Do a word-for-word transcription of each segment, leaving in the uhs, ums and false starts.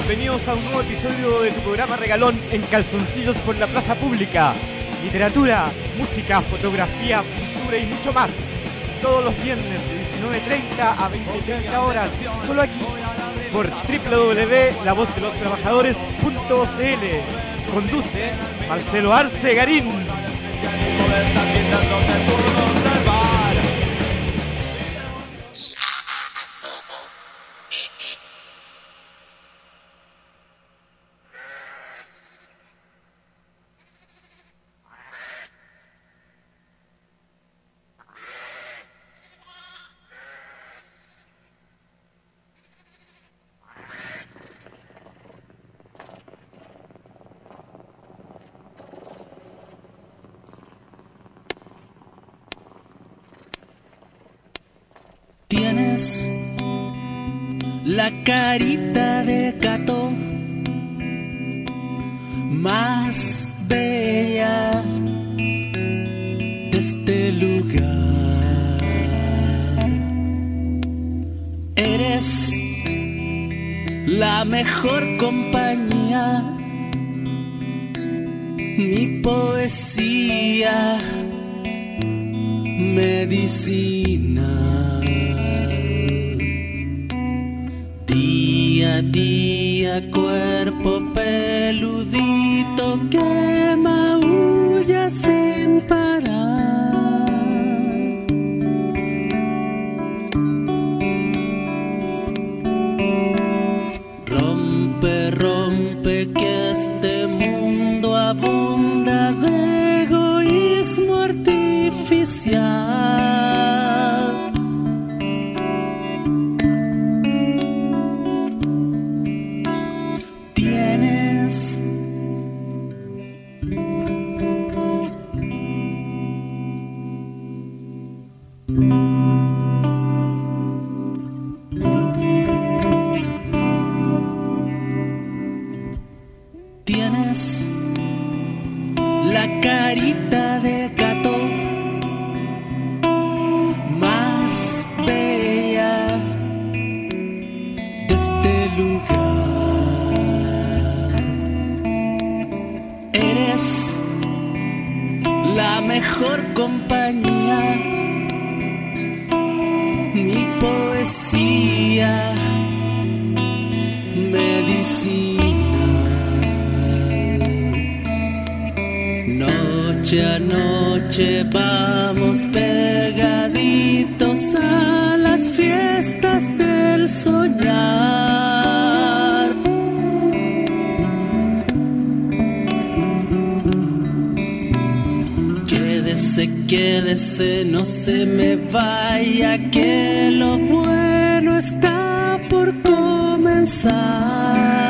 bienvenidos a un nuevo episodio de tu programa regalón en calzoncillos por la plaza pública. Literatura, música, fotografía, cultura y mucho más. Todos los viernes de diecinueve treinta a veinte treinta horas, solo aquí, por doble u doble u doble u punto la voz de los trabajadores punto c l. Conduce Marcelo Arce Garín. Tienes la carita de gato más bella de este lugar. Eres la mejor compañía, mi poesía, medicina. Día a día, cuerpo peludito que maulla sin parar. Rompe, rompe que este mundo abunda de egoísmo artificial. Tienes la carita de gato más bella de este lugar. Eres la mejor compañía, mi poesía, medicina. Noche a noche vamos pegaditos a las fiestas del soñar. Quédese, quédese, no se me vaya, que lo bueno está por comenzar.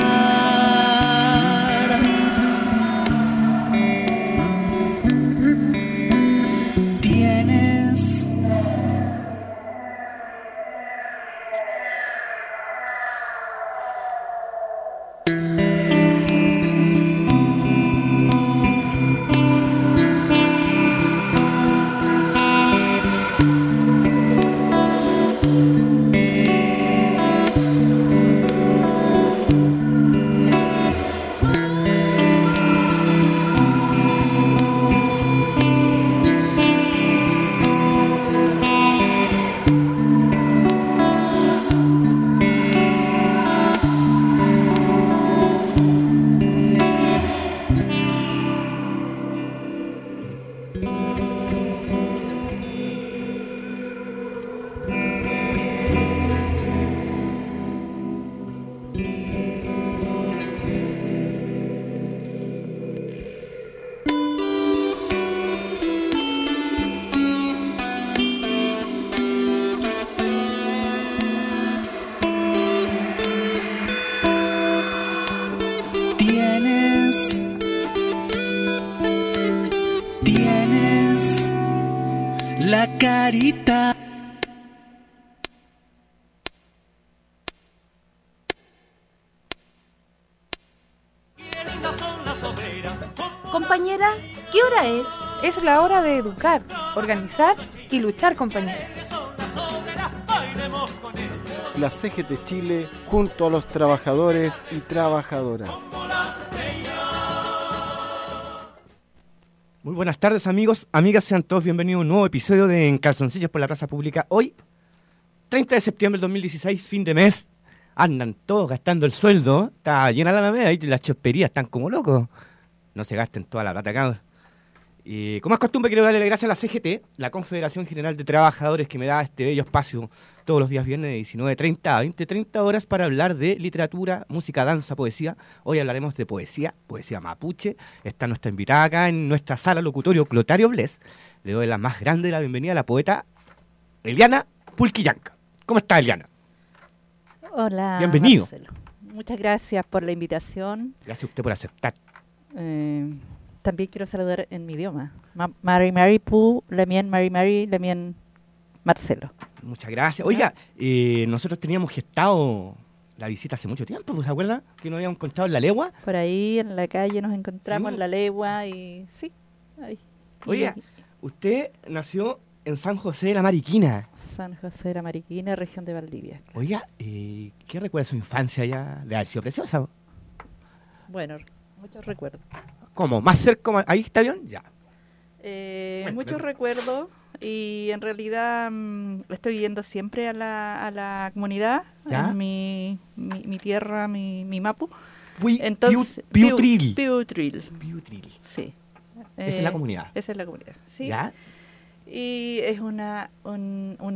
La carita. Compañera, ¿qué hora es? Es la hora de educar, organizar y luchar, compañera. la C G T Chile junto a los trabajadores y trabajadoras. Muy buenas tardes, amigos, amigas, sean todos bienvenidos a un nuevo episodio de En Calzoncillos por la Plaza Pública. Hoy, treinta de septiembre del dos mil dieciséis, fin de mes, andan todos gastando el sueldo, está llena la alameda y las chosperías están como locos. No se gasten toda la plata acá. Y como es costumbre, quiero darle las gracias a la C G T, la Confederación General de Trabajadores, que me da este bello espacio todos los días viernes de diecinueve treinta a veinte treinta horas para hablar de literatura, música, danza, poesía. Hoy hablaremos de poesía, poesía mapuche. Está nuestra invitada acá en nuestra sala locutorio, Clotario Bles. Le doy la más grande la bienvenida a la poeta Eliana Pulquillanca. ¿Cómo está, Eliana? Hola, bienvenido. Marcelo. Muchas gracias por la invitación. Gracias a usted por aceptar. Eh, también quiero saludar en mi idioma. Ma- Mari Mari Pu, Lemien Mari Mari, Lemien Marcelo. Muchas gracias. Oiga, eh, nosotros teníamos gestado la visita hace mucho tiempo, ¿se acuerda? Que nos habíamos encontrado en La Legua. Por ahí en la calle nos encontramos Sí. en la legua y sí, ahí. Oiga, usted nació en San José de la Mariquina. San José de la Mariquina, región de Valdivia. Oiga, eh, ¿qué recuerda de su infancia allá? De haber sido preciosa. Bueno, muchos recuerdos. ¿Cómo? ¿Más cerca? más- ¿Ahí está bien? Ya. Eh, Bueno, muchos pero- recuerdos y en realidad mm, estoy yendo siempre a la, a la comunidad, ¿Ya? en mi, mi, mi tierra, mi, mi Mapu. Pui- Entonces, Piu- Piutril. Piu- Piutril, Piutril. sí. Esa es Eh, la comunidad. Esa es la comunidad, sí. ¿Ya? Y es una un, un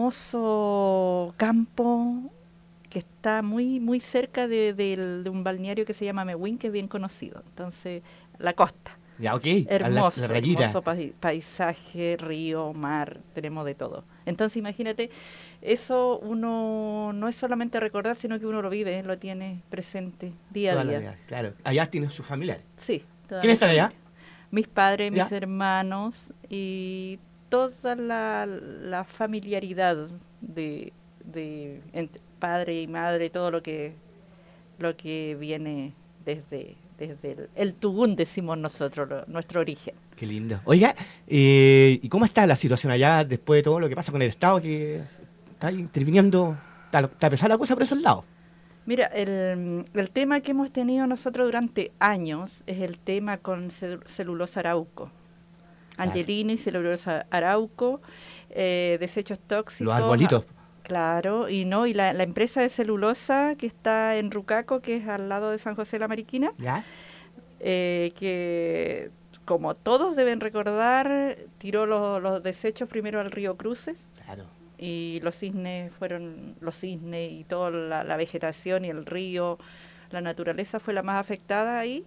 hermoso campo que está muy muy cerca de, del- de un balneario que se llama Mewin, que es bien conocido. Entonces, la costa. Ya, ok. A la- Hermoso, la rayita. hermoso pai- paisaje, río, mar, tenemos de todo. Entonces, imagínate, eso uno no es solamente recordar, sino que uno lo vive, lo tiene presente día Toda a la día. vida, claro. Allá tiene sus familiares. Sí. toda ¿Quién mi está allá? familia. Mis padres, mis ¿Ya? hermanos y toda la, la familiaridad de, de entre padre y madre, todo lo que lo que viene desde desde el, el Tugún, decimos nosotros, lo- nuestro origen. Qué lindo. Oiga, eh, ¿y cómo está la situación allá después de todo lo que pasa con el Estado que está interviniendo? ¿Está, está pesada la cosa por esos lados? Mira, el, el tema que hemos tenido nosotros durante años es el tema con celu- celulosa Arauco. Claro. Angelini y celulosa Arauco, eh, desechos tóxicos. Los arbolitos. Claro, y no, y la, la empresa de celulosa que está en Rucaco, que es al lado de San José de la Mariquina, ¿Ya? eh, que como todos deben recordar, tiró los, los desechos primero al río Cruces, Claro. y los cisnes fueron, los cisnes y toda la, la vegetación y el río, la naturaleza fue la más afectada ahí,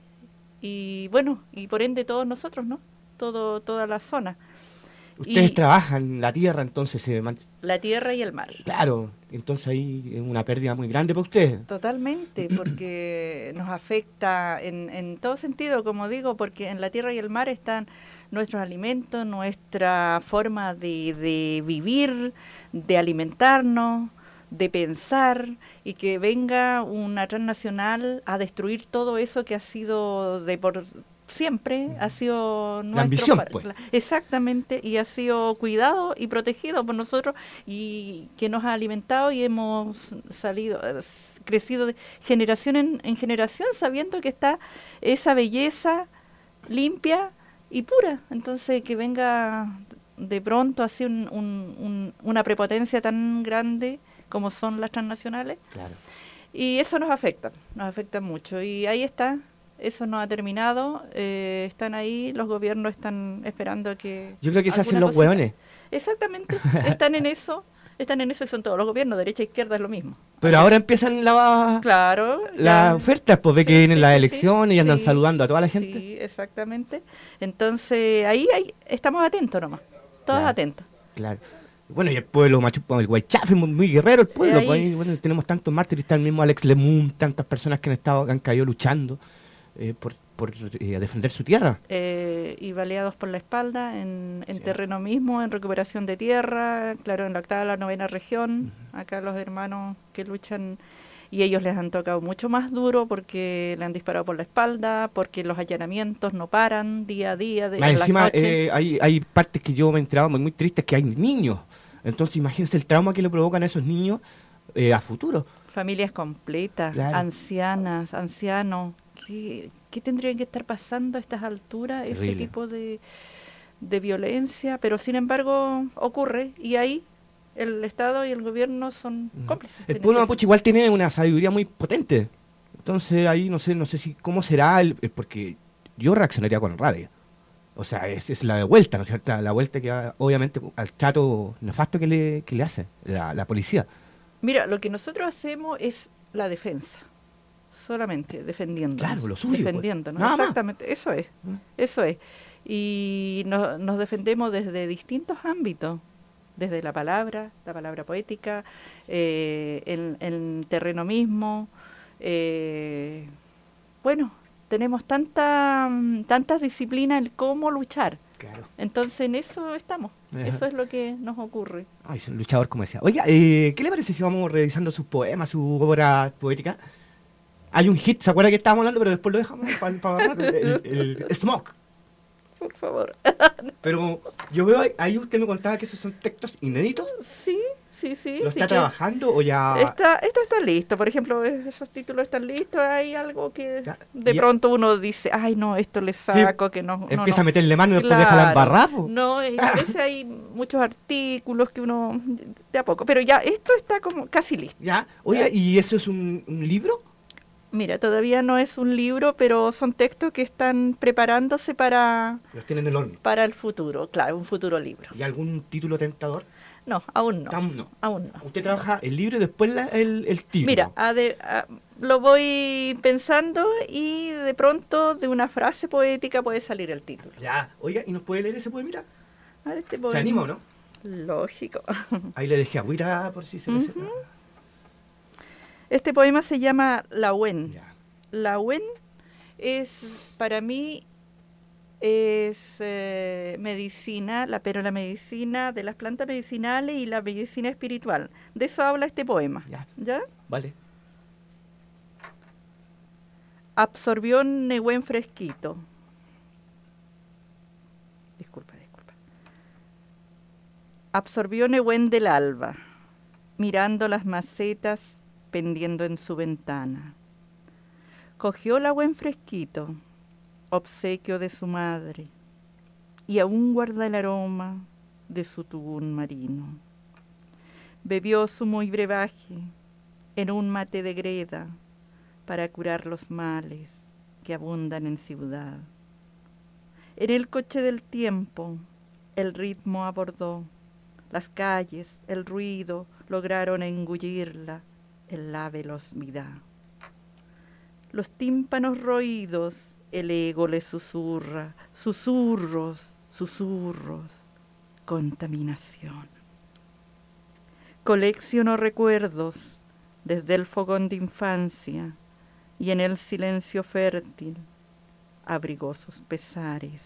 y bueno, y por ende todos nosotros, ¿no? Todo, toda la zona. Ustedes Y- trabajan la tierra, entonces se man- La tierra y el mar. claro, entonces ahí es una pérdida muy grande para ustedes. Totalmente, porque nos afecta en, en todo sentido, como digo, porque en la tierra y el mar están nuestros alimentos, nuestra forma de, de vivir, de alimentarnos, de pensar, y que venga una transnacional a destruir todo eso que ha sido de por siempre, ha sido nuestro ambición, par- pues. la- exactamente, y ha sido cuidado y protegido por nosotros, y que nos ha alimentado y hemos salido, eh, s- crecido de generación en, en generación sabiendo que está esa belleza limpia y pura. Entonces, que venga de pronto así un- un- un- una prepotencia tan grande como son las transnacionales, Claro. y eso nos afecta, nos afecta mucho. Y ahí está, eso no ha terminado, eh, están ahí, los gobiernos están esperando que... Yo creo que se hacen alguna los cosita. hueones. Exactamente, están en eso, están en eso y son todos los gobiernos, derecha e izquierda es lo mismo. Pero ahora empiezan la, Claro. las ya. ofertas, pues ve Sí, que vienen sí, las sí, elecciones y sí, andan sí, saludando a toda la gente. Sí, exactamente. Entonces, ahí, ahí estamos atentos nomás, todos Claro. atentos. Claro. Bueno, y el pueblo machu, el Guaychafe, muy, muy guerrero el pueblo. Ahí- Pues, ahí, bueno, tenemos tantos mártires, está el mismo Alex Lemun, tantas personas que han estado, que han caído luchando eh, por, por eh, defender su tierra. Eh, y baleados por la espalda en, en Sí. terreno mismo, en recuperación de tierra, claro, en la octava, la novena región, acá los hermanos que luchan, y ellos les han tocado mucho más duro porque le han disparado por la espalda, porque los allanamientos no paran día a día. De, Más en las encima, noches. eh, hay, hay partes que yo me he enterado muy, muy tristes, que hay niños. Entonces, imagínense el trauma que le provocan a esos niños eh, a futuro. Familias completas, Claro. ancianas, ancianos. ¿Qué, qué tendrían que estar pasando a estas alturas? Terrible. Ese tipo de, de violencia, pero sin embargo ocurre y ahí el Estado y el gobierno son Ujú. cómplices. El Tienen pueblo que- mapuche igual tiene una sabiduría muy potente. Entonces ahí no sé, no sé si cómo será el, el- porque yo reaccionaría con rabia. O sea, es, es la de vuelta, ¿no es cierto? La, la vuelta que va, obviamente al trato nefasto que le, que le hace la, la policía. Mira, lo que nosotros hacemos es la defensa, solamente defendiendo. Claro, lo suyo, pues. Defendiéndonos, Nada más. exactamente, eso es, ¿Mm? eso es. Y no- nos defendemos desde distintos ámbitos, desde la palabra, la palabra poética, eh, el, el terreno mismo. eh, bueno, tenemos tanta, tantas disciplinas en cómo luchar. Claro. Entonces en eso estamos, Ajá. eso es lo que nos ocurre. Ay, es un luchador, como decía. Oiga, eh, ¿qué le parece si vamos revisando sus poemas, su obra poética? Hay un hit, ¿se acuerda que estábamos hablando? Pero después lo dejamos para el, el, el Smoke. Por favor. Pero yo veo, ahí- ahí usted me contaba que esos son textos inéditos. Sí, sí, sí. ¿Lo sí está que- trabajando o ya...? Está, esto está listo, por ejemplo, es- esos títulos están listos, hay algo que Ya, de ya. pronto uno dice, ay no, esto le saco, que no, no, Empieza no. a meterle mano y después deja la Claro. embarrada, po. No, y a veces hay muchos artículos que uno, de a poco, pero ya esto está como casi listo. Ya, oiga, ¿y eso es un, un libro? Mira, todavía no es un libro, pero son textos que están preparándose para, Los tiene en el horno. para el futuro, claro, un futuro libro. ¿Y algún título tentador? No, aún no, Aún no. aún no. Usted trabaja el libro y después la- el, el título. Mira, a de- a- lo voy pensando y de pronto de una frase poética puede salir el título. Ya, oiga, ¿y nos puede leer ese poemita? A ver, este ¿Se poema- anima o no? Lógico. Ahí le dejé agüita por si se le... Ujú. Este poema se llama La Huen. Ya. La Huen es, para mí, es eh, medicina, la, pero la medicina de las plantas medicinales y la medicina espiritual. De eso habla este poema. Ya. ¿Ya? Vale. Absorbió Nehuen fresquito. Disculpa, disculpa. Absorbió Nehuen del alba, mirando las macetas pendiendo en su ventana. Cogió la buen fresquito, obsequio de su madre, y aún guarda el aroma de su tubún marino. Bebió su muy brebaje en un mate de greda para curar los males que abundan en ciudad. En el coche del tiempo el ritmo abordó, las calles, el ruido lograron engullirla en la velocidad. Los tímpanos roídos el ego le susurra, susurros, susurros, contaminación. Coleccionó recuerdos desde el fogón de infancia y en el silencio fértil abrigó sus pesares.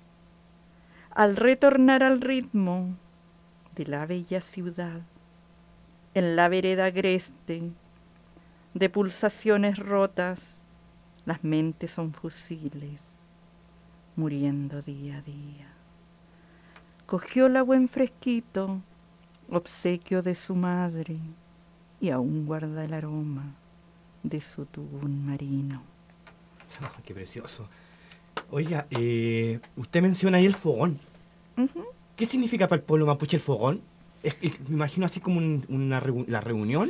Al retornar al ritmo de la bella ciudad, en la vereda agreste de pulsaciones rotas, las mentes son fusiles, muriendo día a día. Cogió la buen fresquito, obsequio de su madre, y aún guarda el aroma de su tubún marino. Oh, qué precioso. Oiga, eh, usted menciona ahí el fogón. Ujú. ¿Qué significa para el pueblo mapuche el fogón? Es, es- me imagino así como un- una reu- la reunión.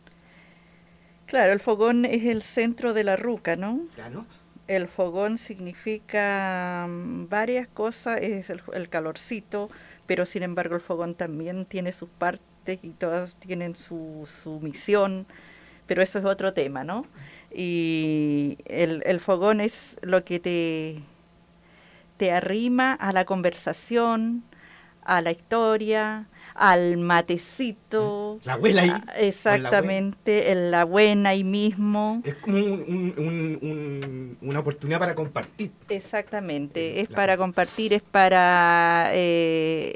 Claro, el fogón es el centro de la ruca, ¿no? Claro. El fogón significa mm, varias cosas, es el, el calorcito, pero sin embargo el fogón también tiene sus partes y todas tienen su, su misión, pero eso es otro tema, ¿no? Y el, el fogón es lo que te, te arrima a la conversación, a la historia, al matecito. La abuela ahí, Ah, con la exactamente, en la buena ahí mismo. Es como un- un- un- un- una oportunidad para compartir. Exactamente, Eh, es la- para compartir, es para eh,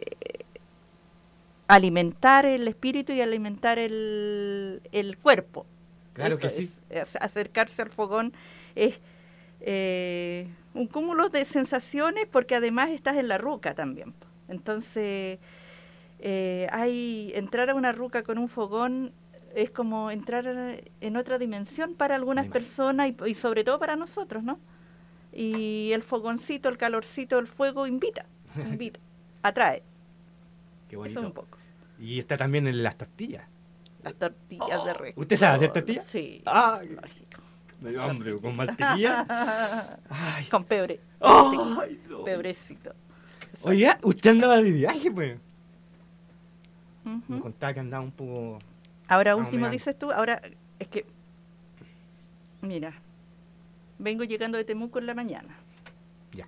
alimentar el espíritu y alimentar el, el cuerpo. Claro Eso que sí. es, es acercarse al fogón es eh, un cúmulo de sensaciones porque además estás en la ruca también. Entonces, eh, hay entrar a una ruca con un fogón es como entrar en otra dimensión para algunas personas y, y sobre todo para nosotros, ¿no? Y el fogoncito, el calorcito, el fuego invita, invita, atrae. Qué bonito. Eso un poco. Y está también en las tortillas. Las tortillas oh, de res. ¿Usted sabe hacer tortillas? Sí. Ay, lógico. me dio hambre, con mantequilla. Ay. Con pebre. Ay, no. Pebrecito. Oye, usted andaba de viaje, pues. Uh-huh. Me contaba que andaba un poco... Ahora Ah, último mira. dices tú, ahora es que, mira, vengo llegando de Temuco en la mañana. Ya.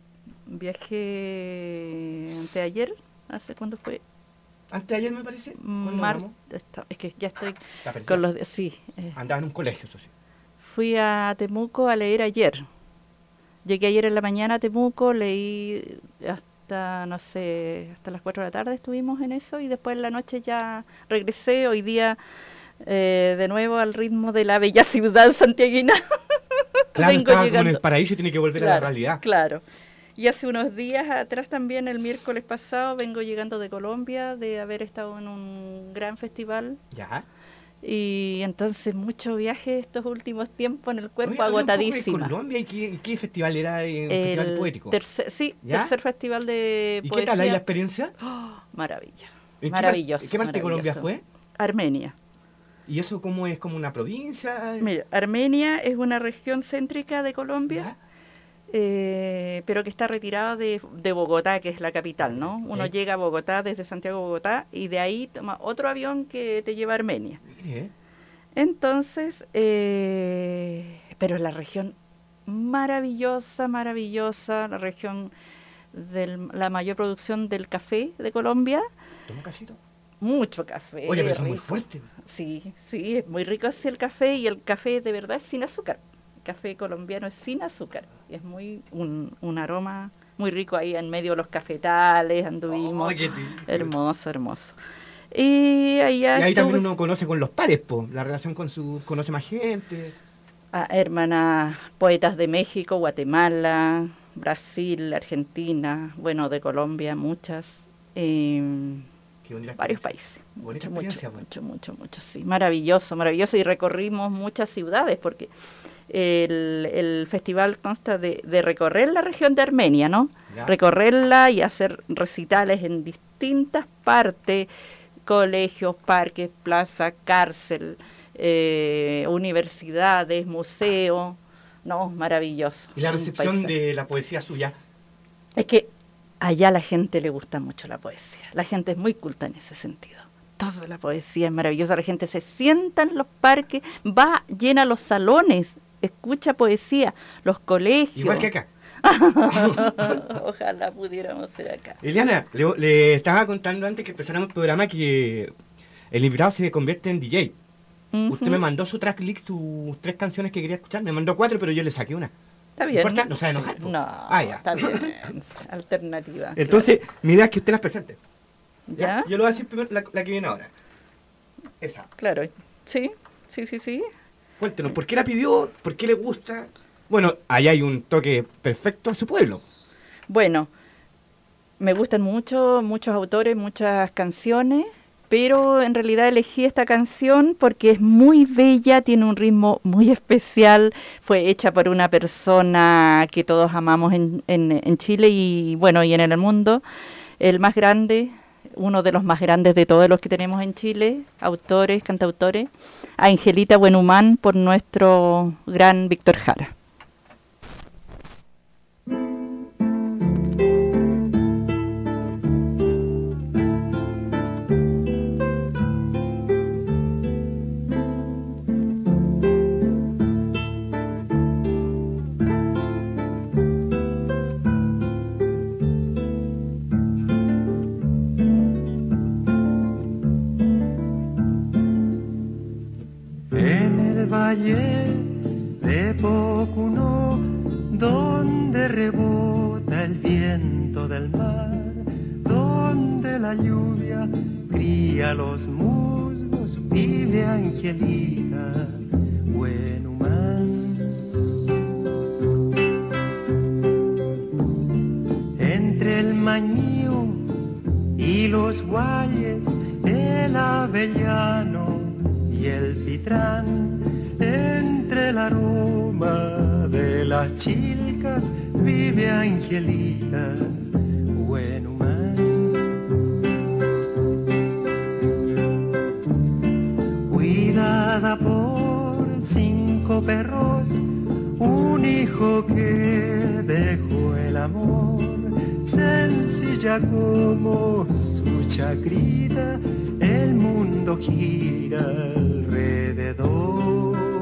Viajé anteayer, ¿hace cuándo fue? Antes de ayer, me parece. ¿Cuándo Mar- hablamos? esta- es que ya estoy La perdí. con los... de- Sí, eh, Andaba en un colegio, eso sí. fui a Temuco a leer ayer. Llegué ayer en la mañana a Temuco, leí hasta, no sé, hasta las cuatro de la tarde estuvimos en eso y después en la noche ya regresé. Hoy día eh, de nuevo al ritmo de la bella ciudad santiaguina. Claro, Vengo estaba como en llegando. el paraíso y tiene que volver a la Claro, realidad. Claro. Y hace unos días atrás también, el miércoles pasado, vengo llegando de Colombia, de haber estado en un gran festival. Ya. Y entonces mucho viaje estos últimos tiempos en el cuerpo, Oye, habla un poco de agotadísima. Colombia y qué, qué festival era, eh, un festival El poético. tercer- sí, ¿Ya? tercer festival de ¿Y poesía. qué tal ahí la experiencia? ¡Oh! Maravilla. ¿En qué Maravilloso. par- ¿En qué parte de Colombia maravilloso. fue? Armenia. ¿Y eso cómo es? ¿Como una provincia? Mira, Armenia es una región céntrica de Colombia, ¿Ya? eh, pero que está retirada de, de Bogotá, que es la capital, ¿no? Uno Ok. llega a Bogotá desde Santiago a Bogotá y de ahí toma otro avión que te lleva a Armenia. Mire, Entonces, eh, pero es la región maravillosa, maravillosa, la región de la mayor producción del café de Colombia. toma casito. Mucho café. Oye, pero eso es muy rico. fuerte. Sí, sí, es muy rico así el café y el café de verdad es sin azúcar. El café colombiano es sin azúcar. Y es muy un, un aroma muy rico ahí en medio de los cafetales, anduvimos. Oh, qué rico. Hermoso, hermoso. Y allá Y ahí también estuve- uno conoce con los pares, po, la relación con su... conoce más gente. a hermanas poetas de México, Guatemala, Brasil, Argentina, bueno, de Colombia, muchas. eh, Qué bonita varios experiencia. países. Bonita Mucho, experiencia, mucho, pues. mucho, mucho, mucho, sí. Maravilloso, maravilloso. Y recorrimos muchas ciudades porque el, el festival consta de, de recorrer la región de Armenia, ¿no? Ya. Recorrerla y hacer recitales en distintas partes, colegios, parques, plazas, cárcel, eh, universidades, museos. No, maravilloso. Y la Un recepción paisaje. de la poesía suya. Es que allá a la gente le gusta mucho la poesía. La gente es muy culta en ese sentido. Toda la poesía es maravillosa. La gente se sienta en los parques, va, llena los salones, escucha poesía, los colegios. Igual que acá. Ojalá pudiéramos ser acá. Eliana, le, le estaba contando antes que empezáramos el programa que el invitado se convierte en D J. Ujú. Usted me mandó su tracklist, sus tres canciones que quería escuchar. Me mandó cuatro, pero yo le saqué una. Está bien. ¿No importa? No se va a enojar, po. No, Ah, ya. está bien. Alternativa. Entonces, mi idea es que usted las presente. ¿Ya? Yo lo voy a decir primero la, la que viene ahora. Esa. Claro. Sí, sí, sí, sí. Cuéntenos, ¿por qué la pidió? ¿Por qué le gusta? Bueno, ahí hay un toque perfecto a su pueblo. Bueno, me gustan mucho, muchos autores, muchas canciones, pero en realidad elegí esta canción porque es muy bella, tiene un ritmo muy especial, fue hecha por una persona que todos amamos en, en, en Chile y bueno, y en el mundo, el más grande, uno de los más grandes de todos los que tenemos en Chile, autores, cantautores, Angelita Buenhumán por nuestro gran Víctor Jara. En el valle de Pocuno, donde rebota el viento del mar, donde la lluvia cría los musgos, vive Angelita Buenhumán. Entre el mañío y los guayes, el avellano y y el pitrán. Entre el aroma de las chilcas vive Angelita, buen humano. Cuidada por cinco perros, un hijo que dejó el amor, sencilla como su chacrita, el mundo gira alrededor.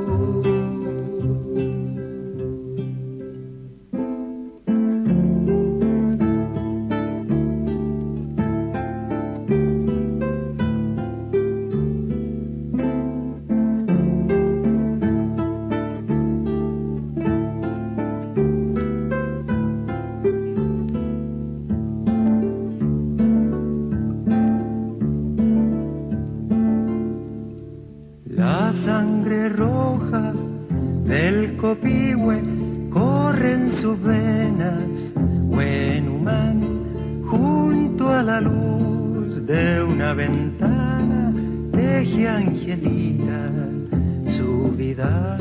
Sangre roja del copihue corre en sus venas, buen humano, junto a la luz de una ventana, teje Angelita su vida.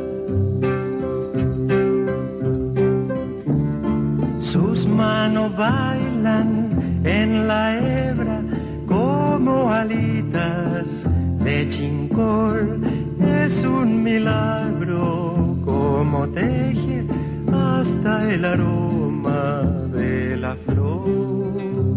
Sus manos bailan en la hebra como alitas de chincol, es un milagro como teje hasta el aroma de la flor.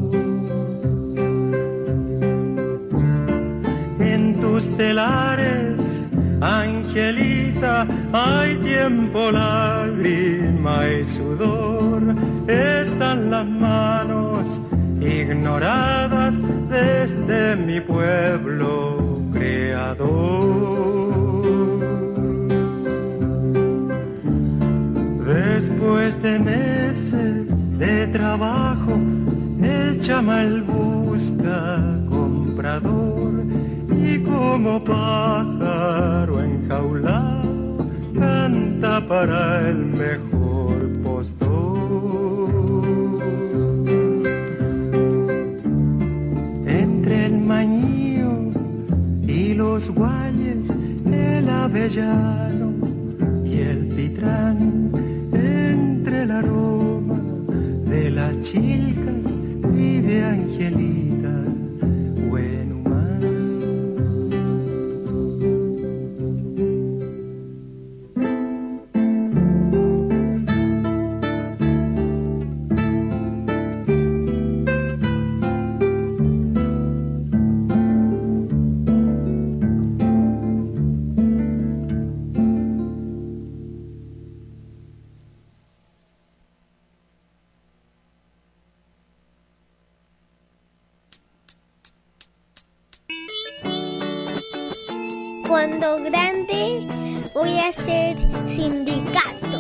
En tus telares, Angelita, hay tiempo, lágrima y sudor, están las manos ignoradas desde mi pueblo creador. Después de meses de trabajo, el chamal busca comprador y como pájaro enjaulado canta para el mejor postor. Entre el mañío y los guayes, el avellano y el pitrán, entre el aroma de las chilcas vive Angelita, buen humano. Cuando grande voy a ser sindicato.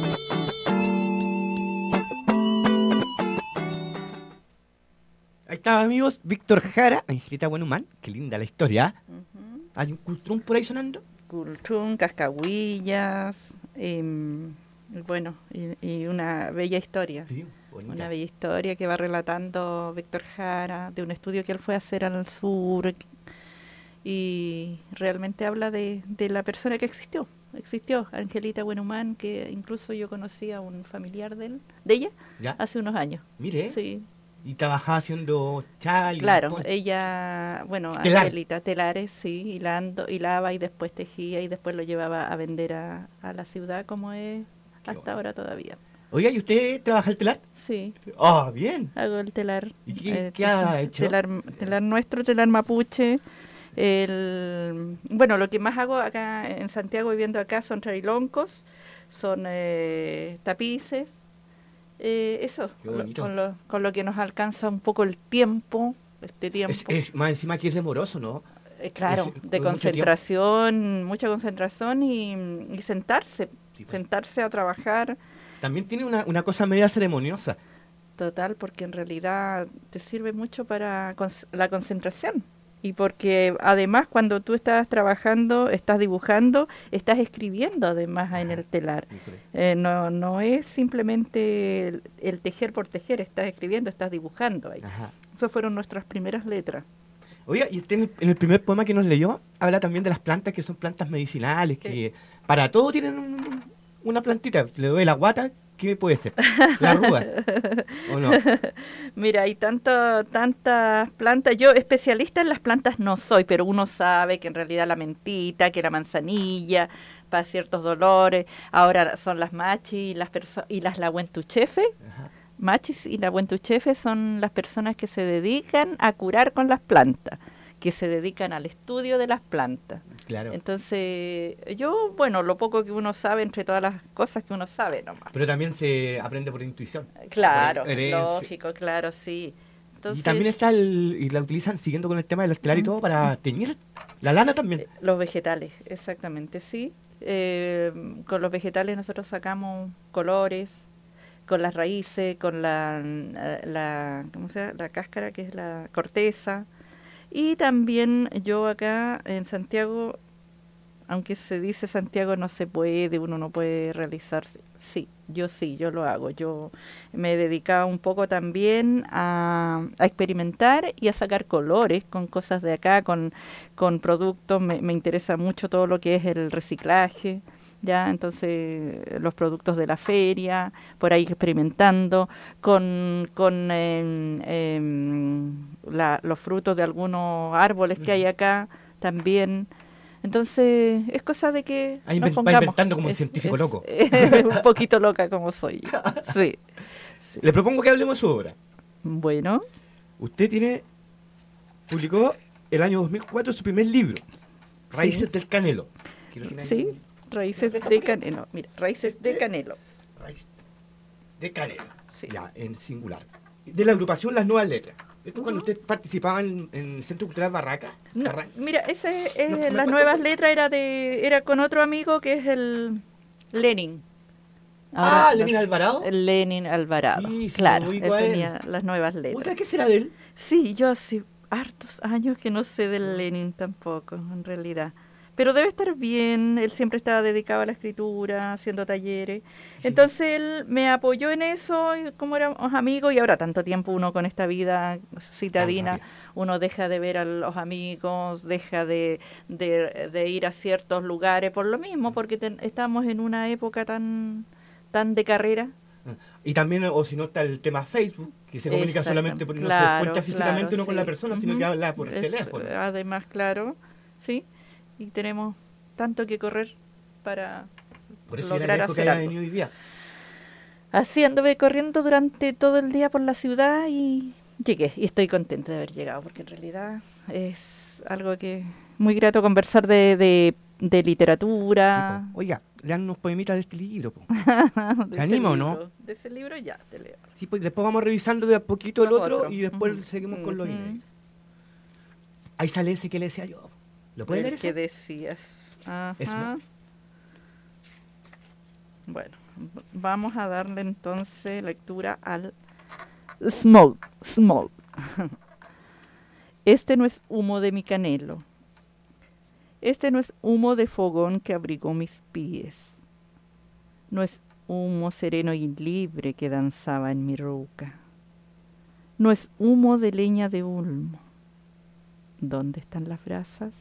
Ahí está, amigos, Víctor Jara, Angelita Buenhumán. Qué linda la historia. Uh-huh. ¿Hay un cultrón por ahí sonando? Cultrún, cascahuillas, eh, bueno, y, y una bella historia. Sí, bonita. Una bella historia que va relatando Víctor Jara de un estudio que él fue a hacer al sur, y realmente habla de, de la persona que existió. Existió Angelita Buenhumán, que incluso yo conocí a un familiar de él, de ella, ¿Ya? hace unos años. Mire. Sí. Y trabajaba haciendo chal. Claro, pon- ella, bueno, Telar. Angelita, telares, sí, hilando, hilaba y después tejía y después lo llevaba a vender a, a la ciudad como es Qué hasta bueno. ahora todavía. Oiga, ¿y usted trabaja el telar? Sí, Ah, bien. hago el telar. ¿Y qué- eh, qué ha hecho? Telar, telar nuestro, telar mapuche. El, bueno, lo que más hago acá en Santiago, viviendo acá, son trailoncos, son eh, tapices, eh, eso, Qué con lo, bonito. con, lo, con lo que nos alcanza un poco el tiempo, este tiempo. Es, es más encima que es demoroso, ¿no? Eh, claro, es- de con mucho concentración, mucha concentración y, y sentarse, Sí, pues. sentarse a trabajar. También tiene una, una cosa media ceremoniosa. Total, porque en realidad te sirve mucho para cons- la concentración. Y porque además cuando tú estás trabajando, estás dibujando, estás escribiendo además en el telar. Eh, no, no es simplemente el, el tejer por tejer, estás escribiendo, estás dibujando ahí. Ajá. Esas fueron nuestras primeras letras. Oiga, y usted en el, en el primer poema que nos leyó, habla también de las plantas que son plantas medicinales, Sí. que para todo tienen un- una plantita. Le doy la guata, ¿qué puede ser? La rúa, ¿o no? Mira, hay tanto, tantas plantas. Yo especialista en las plantas no soy, pero uno sabe que en realidad la mentita, que la manzanilla, para ciertos dolores. Ahora son las machi y las, perso- y las lahuentuchefe. Ajá. Machis y lahuentuchefe son las personas que se dedican a curar con las plantas, que se dedican al estudio de las plantas. Claro. Entonces, yo, bueno, lo poco que uno sabe entre todas las cosas que uno sabe nomás. Pero también se aprende por intuición. Claro, Por herencia. lógico, claro, sí. Entonces, Y también está el, y la utilizan siguiendo con el tema del estelar y todo para teñir la lana también. eh, los vegetales, exactamente, sí. Eh, con los vegetales nosotros sacamos colores, con las raíces, con la, la, ¿cómo se llama? La cáscara, que es la corteza. Y también yo acá en Santiago, aunque se dice Santiago no se puede, uno no puede realizarse. Sí, yo sí, yo lo hago. Yo me he dedicado un poco también a, a experimentar y a sacar colores con cosas de acá, con, con productos. Me, me interesa mucho todo lo que es el reciclaje, ya, entonces los productos de la feria, por ahí experimentando con, con em, em, la- los frutos de algunos árboles que hay acá también. Entonces, es cosa de que Ah, inven- nos va pongamos. inventando como un Es- científico es- loco. es un poquito loca como soy. Sí. Le propongo que hablemos de su obra. Bueno, Usted tiene, publicó el año dos mil cuatro su primer libro, Raíces del Canelo. Que lo tiene ahí. sí, raíces de canelo. Mira, raíces de canelo. Raíz de Canelo. Sí. Ya, en singular. De la agrupación Las Nuevas Letras. Esto es cuando usted participaba en, en el Centro Cultural Barraca. No, Barra- mira, ese es, No, me las acuerdo. nuevas letras era de era con otro amigo que es el Lenin. Ah, Ahora, Lenin no- Alvarado. el Lenin Alvarado. Sí, sí, claro, lo él ubico a él. tenía las nuevas letras. Oiga, ¿qué será de él? Sí, yo hace hartos años que no sé del Lenin tampoco, en realidad. Pero debe estar bien, él siempre estaba dedicado a la escritura, haciendo talleres. Sí. Entonces él me apoyó en eso, y como éramos amigos, y ahora tanto tiempo uno con esta vida citadina, rápida. uno deja de ver a los amigos, deja de, de, de ir a ciertos lugares por lo mismo, porque ten- estamos en una época tan, tan de carrera. Y también, o si no, está el tema Facebook, que se comunica Exactamente, solamente porque no se claro, encuentra físicamente claro, uno con la sí. persona, sino Ujú. que habla por Es, teléfono. Además, claro, sí, y tenemos tanto que correr para Por eso lograr le agradezco que hacer haya algo. venido hoy día. Así anduve corriendo durante todo el día por la ciudad y llegué. Y estoy contenta de haber llegado, porque en realidad es algo que muy grato conversar de, de, de literatura. Sí, po. Oiga, lean unos poemitas de este libro. Po. de ¿Se ese anima o no? libro. De ese libro ya te leo. Sí, pues después vamos revisando de a poquito el Los otro otros. y después Ujú. seguimos con los Ujú. inéditos. Ahí sale ese que le decía yo. ¿Lo puede leer El que ese? decías. Ajá. Es no. Bueno, v- vamos a darle entonces lectura al smoke. Smoke. Este no es humo de mi canelo. Este no es humo de fogón que abrigó mis pies. No es humo sereno y libre que danzaba en mi ruca. No es humo de leña de ulmo. ¿Dónde están las brasas?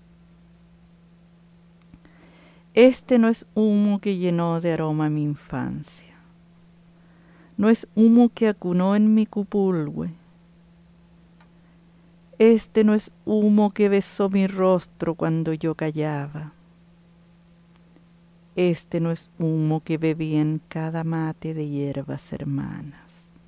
Este no es humo que llenó de aroma mi infancia. No es humo que acunó en mi cupulgue. Este no es humo que besó mi rostro cuando yo callaba. Este no es humo que bebí en cada mate de hierbas hermanas.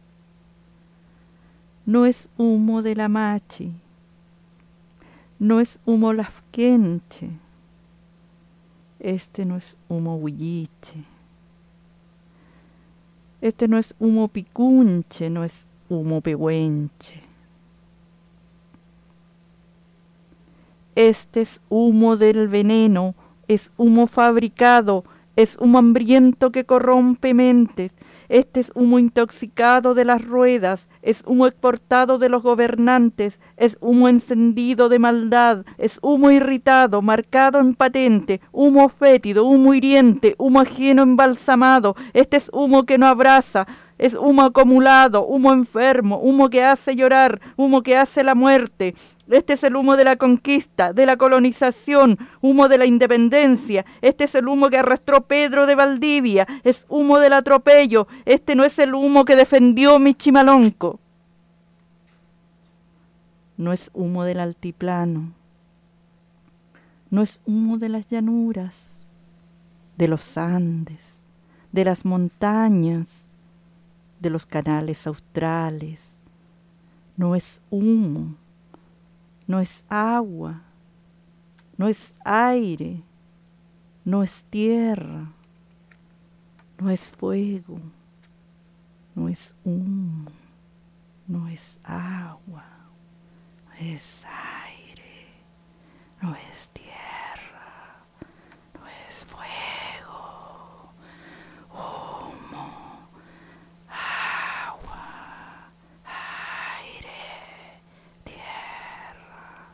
No es humo de la machi. No es humo lafquenche. Este no es humo huilliche. Este no es humo picunche, no es humo pehuenche. Este es humo del veneno, es humo fabricado, es humo hambriento que corrompe mentes. Este es humo intoxicado de las ruedas, es humo exportado de los gobernantes, es humo encendido de maldad, es humo irritado, marcado en patente, humo fétido, humo hiriente, humo ajeno embalsamado. Este es humo que no abraza, es humo acumulado, humo enfermo, humo que hace llorar, humo que hace la muerte. Este es el humo de la conquista, de la colonización, humo de la independencia. Este es el humo que arrastró Pedro de Valdivia, es humo del atropello. Este no es el humo que defendió Michimalonco. No es humo del altiplano, no es humo de las llanuras, de los Andes, de las montañas, de los canales australes. No es humo, no es agua, no es aire, no es tierra, no es fuego, no es humo, no es agua. No es aire, no es tierra, no es fuego, humo, agua, aire, tierra,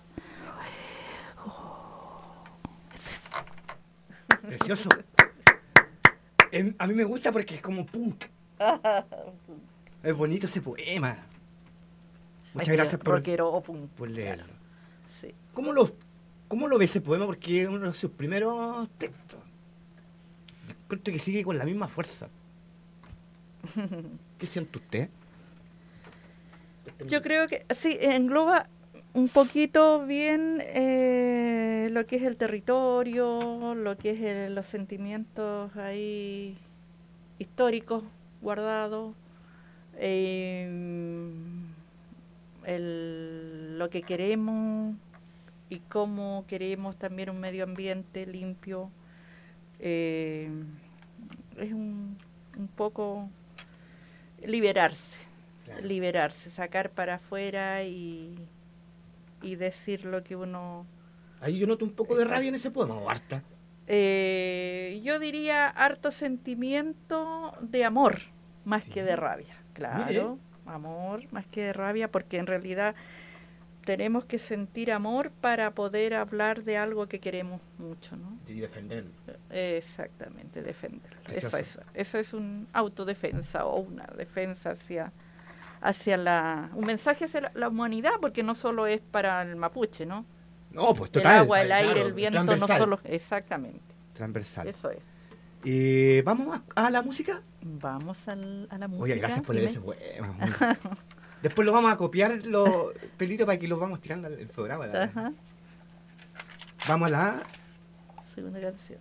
fuego. Precioso. Em, a mí me gusta porque es como punk. Es bonito ese poema. Muchas Es gracias por, rockero o punk, por leerlo. claro. Sí. ¿Cómo lo, ¿Cómo lo ve ese poema? Porque es uno de sus primeros textos. Creo que sigue con la misma fuerza. ¿Qué siente usted? Yo creo que sí, engloba un poquito bien eh, lo que es el territorio, lo que es el- los sentimientos ahí históricos guardados, eh, el- lo que queremos y cómo queremos también un medio ambiente limpio. Eh, es un, un poco liberarse, Claro. liberarse, sacar para afuera y, y decir lo que uno... Ahí yo noto un poco de rabia en ese poema, o harta. Eh, yo diría harto sentimiento de amor, más Sí. que de rabia, claro, amor más que de rabia, porque en realidad tenemos que sentir amor para poder hablar de algo que queremos mucho, ¿no? Y defenderlo. Exactamente, defenderlo. Eso Precioso. es, eso es un autodefensa o una defensa hacia, hacia la... un mensaje hacia la, la humanidad, porque no solo es para el mapuche, ¿no? No, pues total. el agua, el claro, aire, el viento, no transversal. solo... Exactamente, Transversal. eso es. Eh, ¿Vamos a, a la música? Vamos al, a la música. Oye, gracias por leer ese dime. poema. muy- Después lo vamos a copiar los pelitos para que los vamos tirando al programa. la- Ajá, Vamos a la... segunda canción.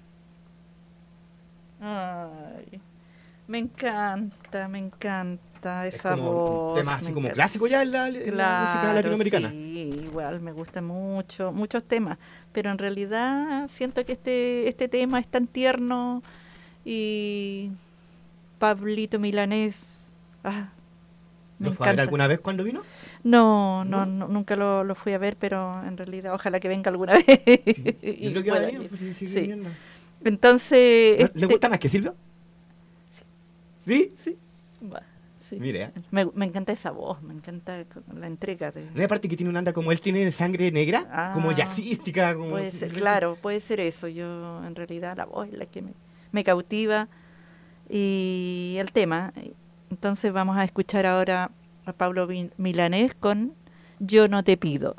Ay, me encanta, me encanta Es esa como voz. un tema así me como encanta. clásico ya en la, en la Claro, música latinoamericana. Sí, igual me gustan mucho, muchos temas, pero en realidad siento que este, este tema es tan tierno y Pablito Milanés, ah, me ¿Lo fue a ver encanta. alguna vez cuando vino? No, ¿No? no, no, nunca lo, lo fui a ver, pero en realidad ojalá que venga alguna vez. Sí, y yo creo que va a pueda venir, ir. pues, sí, sigue Sí. viniendo. Entonces, ¿Le este- gusta más que Silvio? ¿Sí? Sí, va, sí. Mire, ¿eh? Me, me encanta esa voz, me encanta la entrega de... No, aparte que tiene una anda como él tiene sangre negra, Ah, como jazzística, como... Puede ser, claro, puede ser eso. Yo, en realidad, la voz es la que me, me cautiva y el tema. Entonces vamos a escuchar ahora a Pablo Mi- Milanés con Yo no te pido.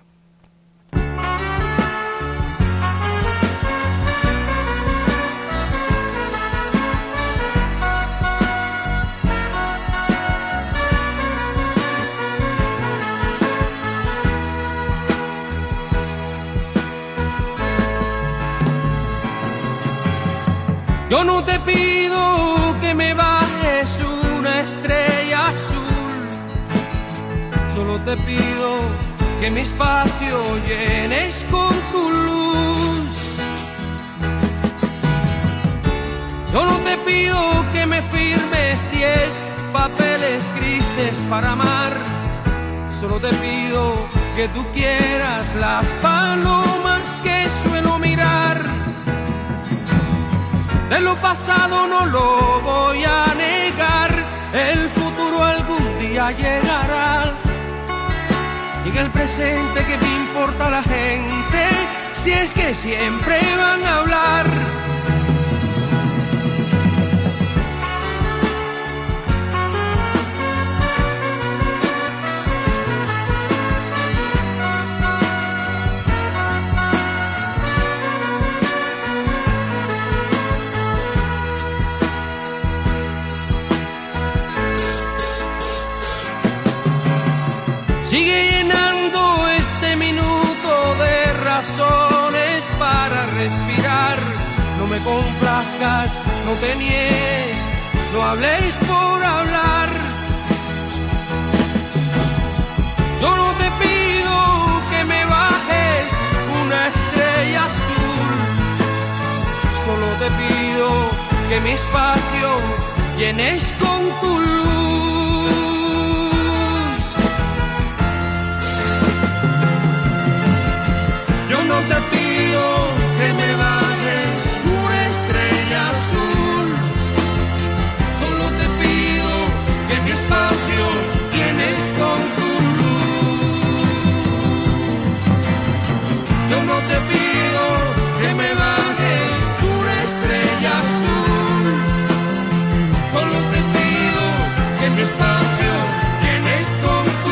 Yo no te pido que me bajes una estrella azul, solo te pido que mi espacio llenes con tu luz. Yo no te pido que me firmes diez papeles grises para amar, solo te pido que tú quieras las palomas que suelo mirar. De lo pasado no lo voy a negar, el futuro algún día llegará. Y en el presente, ¿qué me importa la gente? Si es que siempre van a hablar. respirar. No me complazcas, no te niegues, no habléis por hablar. Yo no te pido que me bajes una estrella azul, solo te pido que mi espacio llenes con tu luz. Yo no te pido que me bajes una estrella azul, solo te pido que mi espacio llenes con tu luz. Yo no te pido que me bajes una estrella azul, solo te pido que mi espacio llenes con tu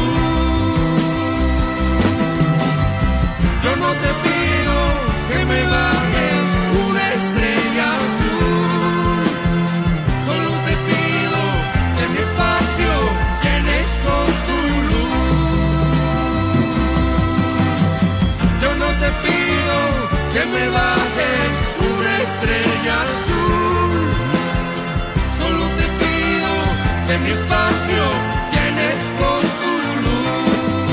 luz. Yo no te pido que me bajes una estrella azul, solo te pido que mi espacio llenes con tu luz. Yo no te pido que me bajes una estrella azul, solo te pido que mi espacio llenes con tu luz.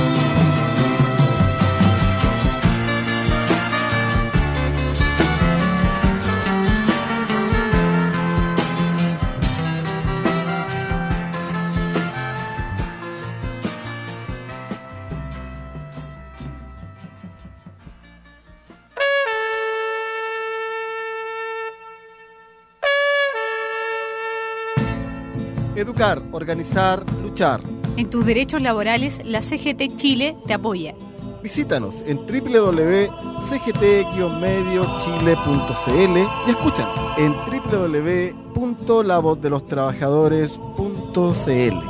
Educar, organizar, luchar. En tus derechos laborales, la C G T Chile te apoya. Visítanos en doble u doble u doble u punto c g t guion medio chile punto c l y escúchanos en doble u doble u doble u punto la voz de los trabajadores punto c l.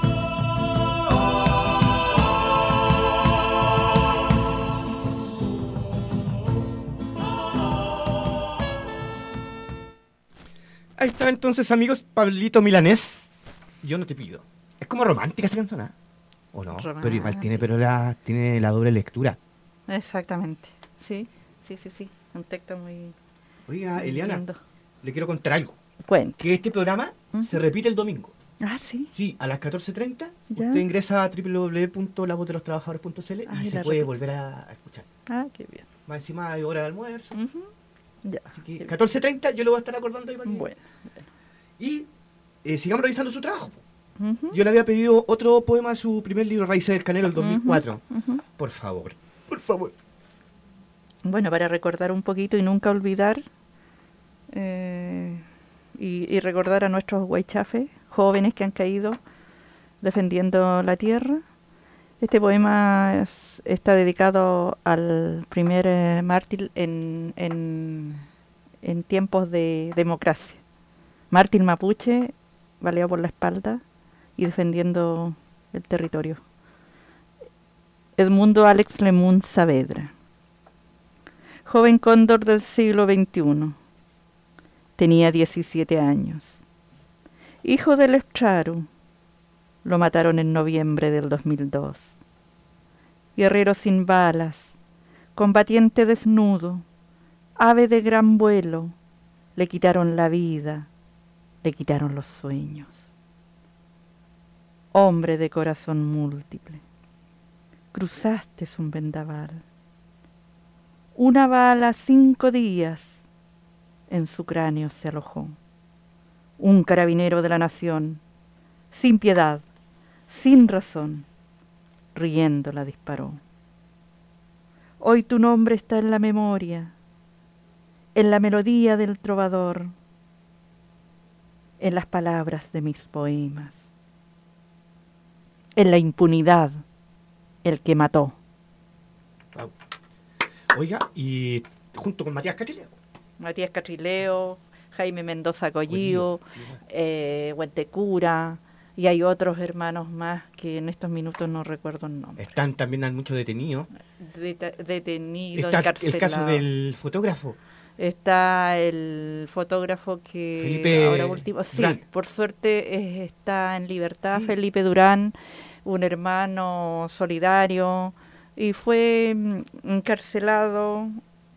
Ahí está entonces, amigos, Pablito Milanés. Yo no te pido. Es como romántica esa canción, ¿eh? ¿O no? Romántica. Pero igual tiene, pero la, tiene la doble lectura. Exactamente. Sí, sí, sí, sí. Un texto muy... Oiga, muy Eliana, lindo. le quiero contar algo. Cuenta. Que este programa Ujú. se repite el domingo. Ah, sí. Sí, a las catorce treinta. Ya. Usted ingresa a doble u doble u doble u punto la voz de los trabajadores punto c l Ay, y se la puede repite. volver a, a escuchar. Ah, qué bien. Más encima hay hora de almuerzo. Ujú. Ya. Así que qué bien. catorce treinta yo lo voy a estar acordando ahí para que- Bueno. Y eh, sigamos revisando su trabajo. Ujú. Yo le había pedido otro poema a su primer libro, Raíces del Canelo, el dos mil cuatro. Ujú. Por favor, por favor. Bueno, para recordar un poquito y nunca olvidar, eh, y, y recordar a nuestros huaychafes, jóvenes que han caído defendiendo la tierra. Este poema es- está dedicado al primer eh, mártir en, en, en tiempos de democracia. Mártir mapuche, baleado por la espalda y defendiendo el territorio. Edmundo Alex Lemun Saavedra. Joven cóndor del siglo veintiuno. Tenía diecisiete años. Hijo del Estraru. Lo mataron en noviembre del dos mil dos. Guerrero sin balas, combatiente desnudo, ave de gran vuelo, le quitaron la vida, le quitaron los sueños. Hombre de corazón múltiple, cruzaste un vendaval. Una bala cinco días en su cráneo se alojó. Un carabinero de la nación, sin piedad, sin razón, riendo la disparó. Hoy tu nombre está en la memoria, en la melodía del trovador, en las palabras de mis poemas, en la impunidad, el que mató. Wow. Oiga, y junto con Matías Catrileo. Matías Catrileo, Jaime Mendoza Collío, Sí. eh, Huentecura, y hay otros hermanos más que en estos minutos no recuerdo el nombre. Están también hay muchos detenidos. Deta- detenido, Está el encarcelado. caso del fotógrafo. Está el fotógrafo que Felipe ahora último, sí, Durán. por suerte eh, está en libertad, Sí. Felipe Durán, un hermano solidario, y fue mm, encarcelado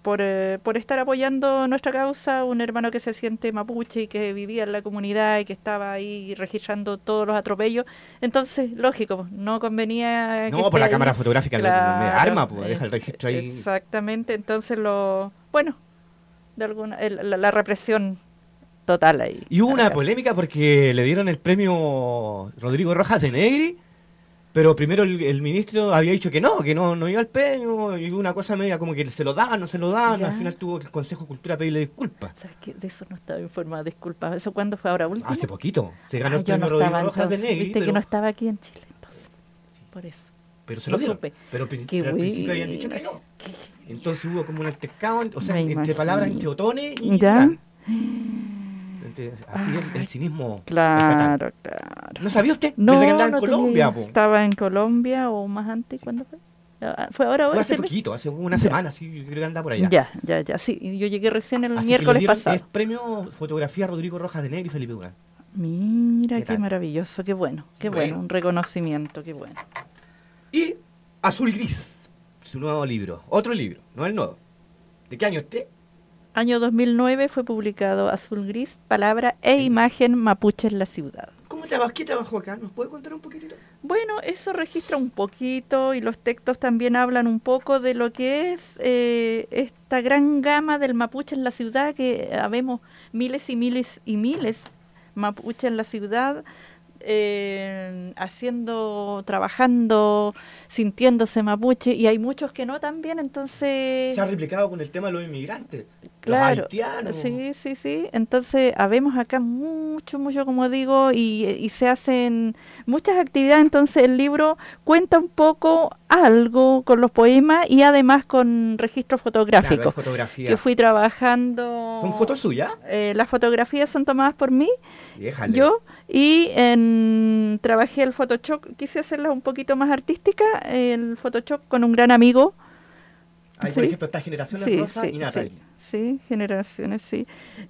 por, eh, por estar apoyando nuestra causa, un hermano que se siente mapuche y que vivía en la comunidad y que estaba ahí registrando todos los atropellos. Entonces, lógico, no convenía... No, que por esté la ahí. cámara fotográfica Claro, me arma, pues deja el registro ahí. Exactamente, entonces lo... Bueno, de alguna el- la, la represión total ahí. Y hubo a la una causa. polémica porque le dieron el premio Rodrigo Rojas de Negri, pero primero el, el ministro había dicho que no, que no, no iba al premio, y hubo una cosa media como que se lo daban, no se lo daban, Ya. al final tuvo que el Consejo de Cultura pedirle disculpas. ¿Sabes qué? De eso no estaba informada, disculpa. ¿Eso cuándo fue ahora último? Hace poquito, se ganó Ah, el yo premio no Rodrigo estaba Rojas de entonces, Negri, viste pero, que no estaba aquí en Chile, entonces. Por eso. pero se lo lo dieron. supe. Pero, pri- Qué pero al principio habían dicho que no. Entonces hubo como un altercado, o sea, Me entre imagino. palabras, entre Otones y ¿Ya? Durán. Entonces, así es el cinismo estatal. Claro, claro. ¿No sabía usted? No, Desde que andaba en no Colombia, tenía- po. Estaba en Colombia o más antes, ¿cuándo fue? Ah, ¿Fue ahora? Fue ahora hace este mes? poquito, hace una semana, sí, yo creo que anda por allá. Ya, ya, ya, sí. y Yo llegué recién el Así que le miércoles dieron pasado. el premio Fotografía Rodrigo Rojas de Negri y Felipe Durán. Mira, ¿Qué qué, tal? maravilloso, qué bueno, qué Bueno. bueno, un reconocimiento, qué bueno. Y Azul Gris, su nuevo libro. Otro libro, no el nuevo. ¿De qué año esté? Año dos mil nueve fue publicado Azul Gris, Palabra e Imagen Mapuche en la Ciudad. ¿Cómo trabajó? ¿Qué trabajó acá? ¿Nos puede contar un poquitito? Bueno, eso registra un poquito y los textos también hablan un poco de lo que es eh, esta gran gama del mapuche en la ciudad, que habemos miles y miles y miles mapuche en la ciudad, eh, haciendo, trabajando, sintiéndose mapuche, y hay muchos que no también, entonces... Se ha replicado con el tema de los inmigrantes. Claro, Los haitianos. sí, sí, sí. Entonces, habemos acá mucho, mucho, como digo, y, y se hacen muchas actividades. Entonces, el libro cuenta un poco algo con los poemas y además con registros Claro, hay fotográficos fotografía. que fui trabajando. ¿Son fotos suyas? Eh, las fotografías son tomadas por mí, Déjale. yo, y en, trabajé el Photoshop, quise hacerlas un poquito más artística, el Photoshop con un gran amigo. Ahí, por Sí. ejemplo, está Generaciones Sí, Rosa sí, y Natalie. sí, sí, generaciones, sí.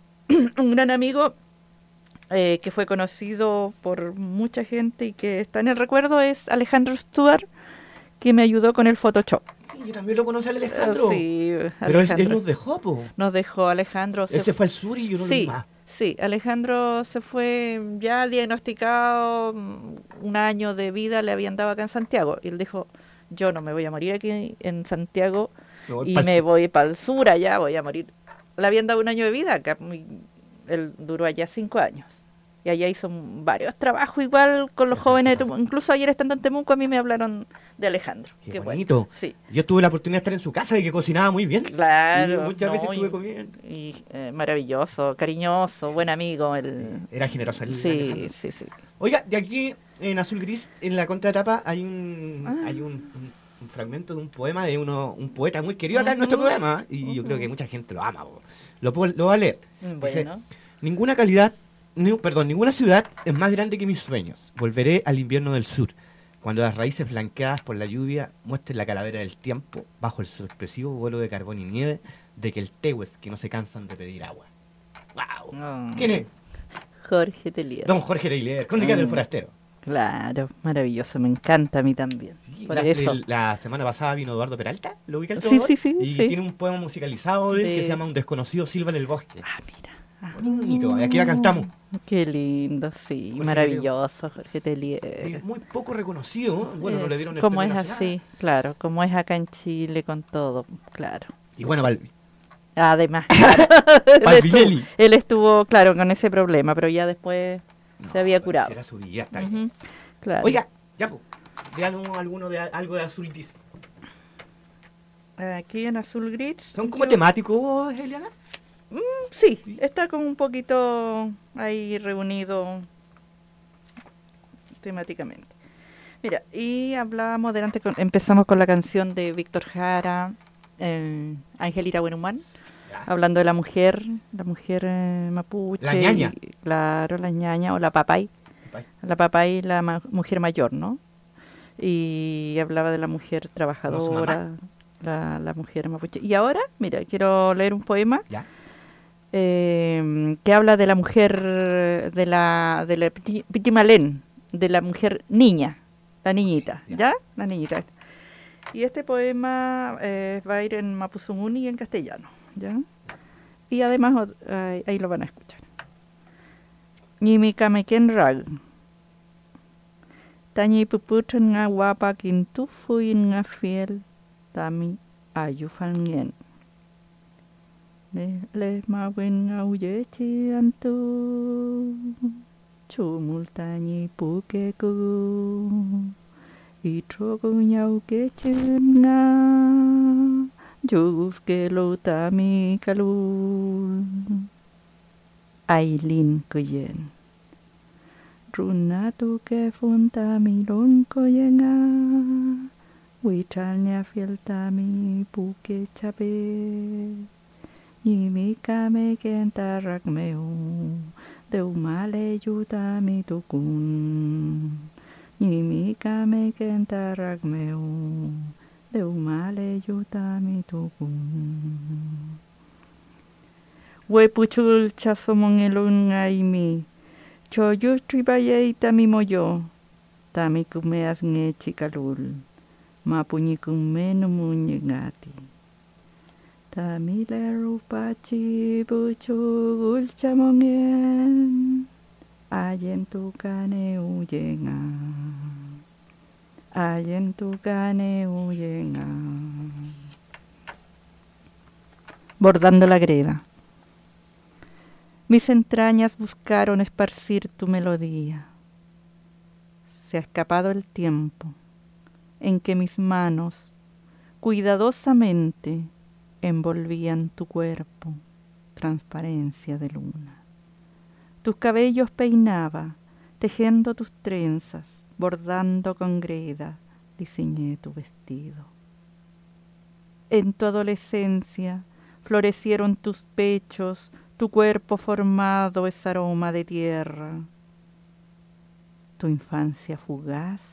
Un gran amigo eh, que fue conocido por mucha gente y que está en el recuerdo es Alejandro Stuart, que me ayudó con el Photoshop. Y yo también lo conocí al Alejandro. Sí, Pero él, él Alejandro. nos dejó, po. Nos dejó Alejandro. Él se fue al sur y yo no lo vi Sí, más. sí, Alejandro se fue ya diagnosticado, mm, un año de vida le habían dado acá en Santiago. Y él dijo, yo no me voy a morir aquí en Santiago Me voy y pa'l me sur. voy para el sur allá, voy a morir. Le habían dado un año de vida acá, muy- él duró allá cinco años. Y allá hizo m- varios trabajos igual con los Sí, jóvenes de sí. Temuco. Incluso ayer estando en Temuco a mí me hablaron de Alejandro. Qué bueno. bonito. Sí. Yo tuve la oportunidad de estar en su casa y que cocinaba muy bien. Claro. Y muchas no, veces y- estuve comiendo. Y eh, maravilloso, cariñoso, buen amigo. El... Era generoso el Sí, Alejandro. sí, sí. Oiga, de aquí en Azul Gris, en la contratapa, hay un Ah. hay un, un- un fragmento de un poema de uno un poeta muy querido acá en nuestro Ujú. programa. Y yo creo que mucha gente lo ama. po. Lo, puedo- lo voy a leer. Dice, Bueno. ninguna calidad, ni- perdón, ninguna ciudad es más grande que mis sueños. Volveré al invierno del sur, cuando las raíces blanqueadas por la lluvia muestren la calavera del tiempo bajo el sorpresivo vuelo de carbón y nieve de que el Tehues que no se cansan de pedir agua. ¡Wow! Mm. ¿Quién es? Jorge Telier. Don Jorge Reilier, con Ricardo el Mm. Forastero. Claro, maravilloso, me encanta a mí también. Sí, Por la, eso. el- la semana pasada vino Eduardo Peralta, ¿lo ubica el Sí, trovador? sí, sí, Y sí. tiene un poema musicalizado de él que Sí. se llama Un desconocido silba en el bosque. Ah, mira. Ah. Bonito, y aquí la cantamos. Qué lindo, sí, Jorge maravilloso, Jorge Es Telier. muy poco reconocido, bueno, no le dieron el como premio es nacional. así, claro, como es acá en Chile con todo, claro. Y bueno, Balbi. Además, claro, él, Balbinelli. estuvo, él estuvo, claro, con ese problema, pero ya después se había No, curado. Era su vida, está bien. Ujú, claro. Oiga, ya pues, vean alguno de algo de Azul Gris. Aquí en Azul Gris. ¿Son como yo- temáticos, Eliana? Sí, está como un poquito ahí reunido temáticamente. Mira, y hablábamos delante, con- empezamos con la canción de Víctor Jara, eh, Angelita Buenhumán, Ya. hablando de la mujer, la mujer eh, mapuche. La ñaña. y- claro, la ñaña o la papay. La papay, la ma- mujer mayor, ¿no? Y hablaba de la mujer trabajadora, la, la mujer mapuche. Y ahora, mira, quiero leer un poema Ya. eh, que habla de la mujer, de la, de la Piti Malén, de la mujer niña, la niñita, Ya. ¿ya? La niñita. Y este poema eh, va a ir en mapuzungún y en castellano, ¿ya? Y además eh, ahí lo van a escuchar. Ñimi kameken rag. Tañi puputun nga wapa kintu fuin nga fiel tami ayu falngen. Le le mawin nga uyechi antu chumul tañi puke ku y trogo nyau ke nga jugus ke lo tami kalul Ailin kuyen Runatu ke funta mi lonko yenga Witalnya filta mi puke chape Yimi kame kenta rakmeu Deu male yuta mi tukun Yimi kame kenta rakmeu Deu male yuta mi tukun We puchul chasomon elun aimi Choyo tribaye tami moyo, tami kumeas nge chikalul, mapunyi kume numunyi ngati. Tami leru pachi buchul chamongen, ayen tu kane uyenga, ayen tu kane uyenga. Bordando la greda. Mis entrañas buscaron esparcir tu melodía. Se ha escapado el tiempo en que mis manos cuidadosamente envolvían tu cuerpo, transparencia de luna. Tus cabellos peinaba, tejiendo tus trenzas, bordando con greda, diseñé tu vestido. En tu adolescencia florecieron tus pechos, tu cuerpo formado es aroma de tierra. Tu infancia fugaz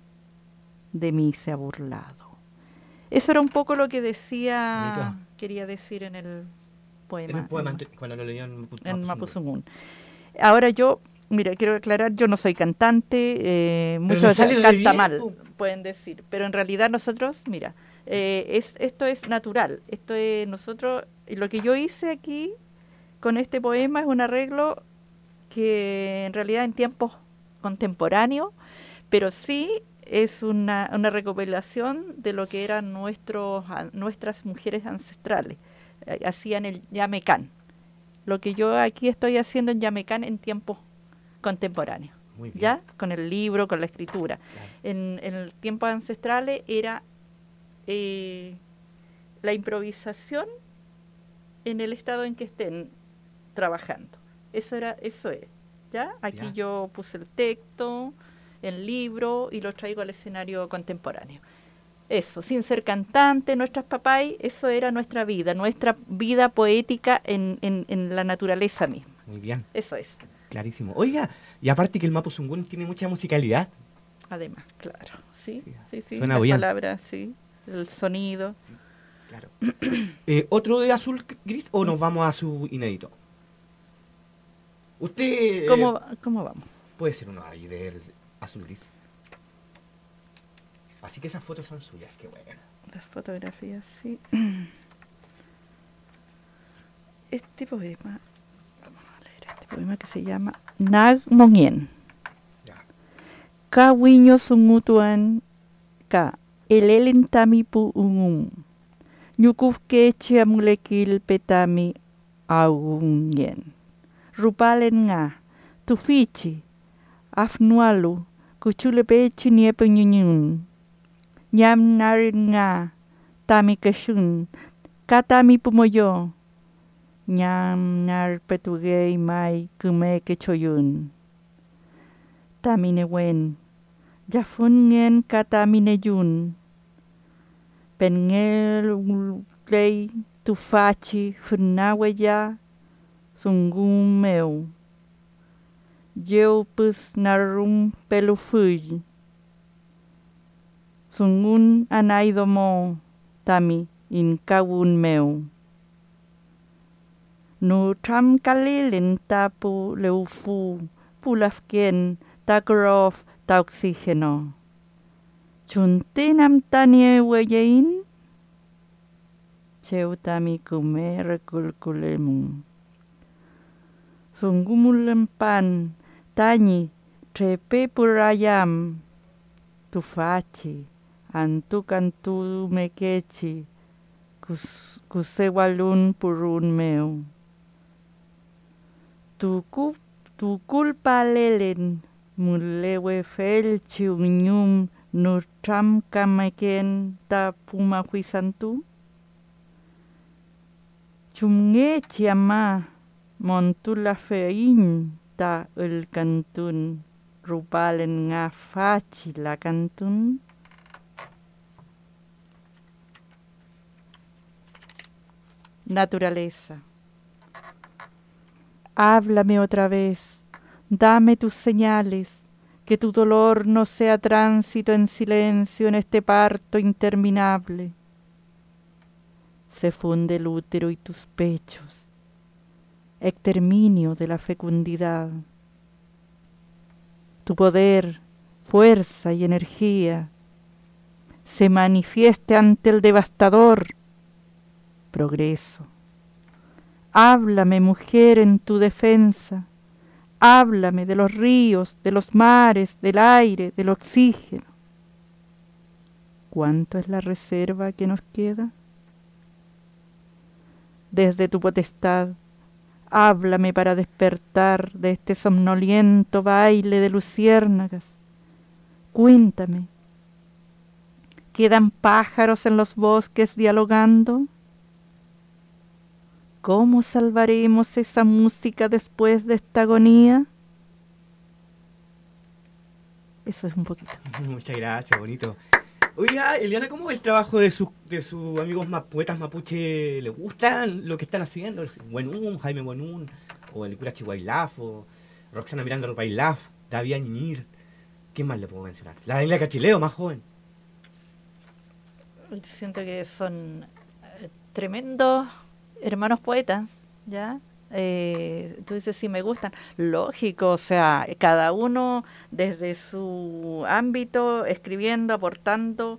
de mí se ha burlado. Eso era un poco lo que decía, bonito. Quería decir en el poema. En el poema, en, cuando lo leía en Mapuzungún. En Mapuzungún. Ahora yo, mira, quiero aclarar, yo no soy cantante, eh, muchos veces canta mal, pueden decir, pero en realidad nosotros, mira, eh, es, esto es natural, esto es nosotros, lo que yo hice aquí con este poema es un arreglo que en realidad en tiempos contemporáneos, pero sí es una, una recopilación de lo que eran nuestros, nuestras mujeres ancestrales, eh, hacían el yamecán. Lo que yo aquí estoy haciendo en yamecán en tiempos contemporáneos, muy bien. ¿Ya? Con el libro, con la escritura. Claro. En, en tiempos ancestrales era eh, la improvisación en el estado en que estén trabajando. Eso era, eso es, ¿ya? Aquí ya. Yo puse el texto, el libro y lo traigo al escenario contemporáneo. Eso, sin ser cantante, nuestras papás, eso era nuestra vida, nuestra vida poética en, en, en la naturaleza misma. Muy bien. Eso es. Clarísimo. Oiga, y aparte que el Mapuzungún tiene mucha musicalidad. Además, claro, sí, sí, sí, sí. Suena las bien. palabras, sí, el sonido. Sí, claro. eh, ¿Otro de azul gris o nos vamos a su inédito? Usted... ¿Cómo, ¿Cómo vamos? Puede ser uno ahí del azul gris. Así que esas fotos son suyas, qué bueno. Las fotografías, sí. Este poema, vamos a leer este poema que se llama Nag Monien. Ka wiño sungutuan ka elelen tami pu ungum. Nyukuf keche amulekil petami aungyen. Rupalen nga, tufichi, afnualu, kuchulepechi niepe nyunyun. Nyam narin nga, tami kashun, katami pumoyo. Nyam nar petugay may kume kechoyun. Tami newen, jafun ngen katami neyun. Pengel lei tufachi funaweya. Sungum meu, eu pus narum pelo fui. Sungun anaidomo tami in kawun meu. Nu tram kalilin tapu leufu pulafken tagrof ta oxígeno. Chuntenam tanie weyein, cheutami kumer kulkulemun. Sungumulempan, tani, trepe purayam, tufachi, antukantu mekechi, kusewalun purun meu. Tu, tu culpa lelen, mulewe felchi unyum, nurtram kameken ta pumahuisantu. Chumnge chiama, montula fein ta el cantun, rupalen nga fachi la cantun. Naturaleza. Háblame otra vez, dame tus señales, que tu dolor no sea tránsito en silencio en este parto interminable. Se funde el útero y tus pechos, exterminio de la fecundidad. Tu poder, fuerza y energía se manifieste ante el devastador progreso. Háblame, mujer, en tu defensa. Háblame de los ríos, de los mares, del aire, del oxígeno. ¿Cuánto es la reserva que nos queda? Desde tu potestad, háblame para despertar de este somnoliento baile de luciérnagas. Cuéntame, ¿quedan pájaros en los bosques dialogando? ¿Cómo salvaremos esa música después de esta agonía? Eso es un poquito. Muchas gracias, bonito. Oiga, Eliana, ¿cómo es el trabajo de sus de sus amigos ma, poetas mapuche? ¿Le gustan lo que están haciendo? Buenún, Jaime Buenún, o el cura Chihuailaf, o Roxana Miranda Rupailaf, Davia Ñir. ¿Quién más le puedo mencionar? La Daniela Cachileo, más joven. Siento que son eh, tremendos hermanos poetas, ¿ya? Eh, tú dices, sí, me gustan. Lógico, o sea, cada uno desde su ámbito, escribiendo, aportando,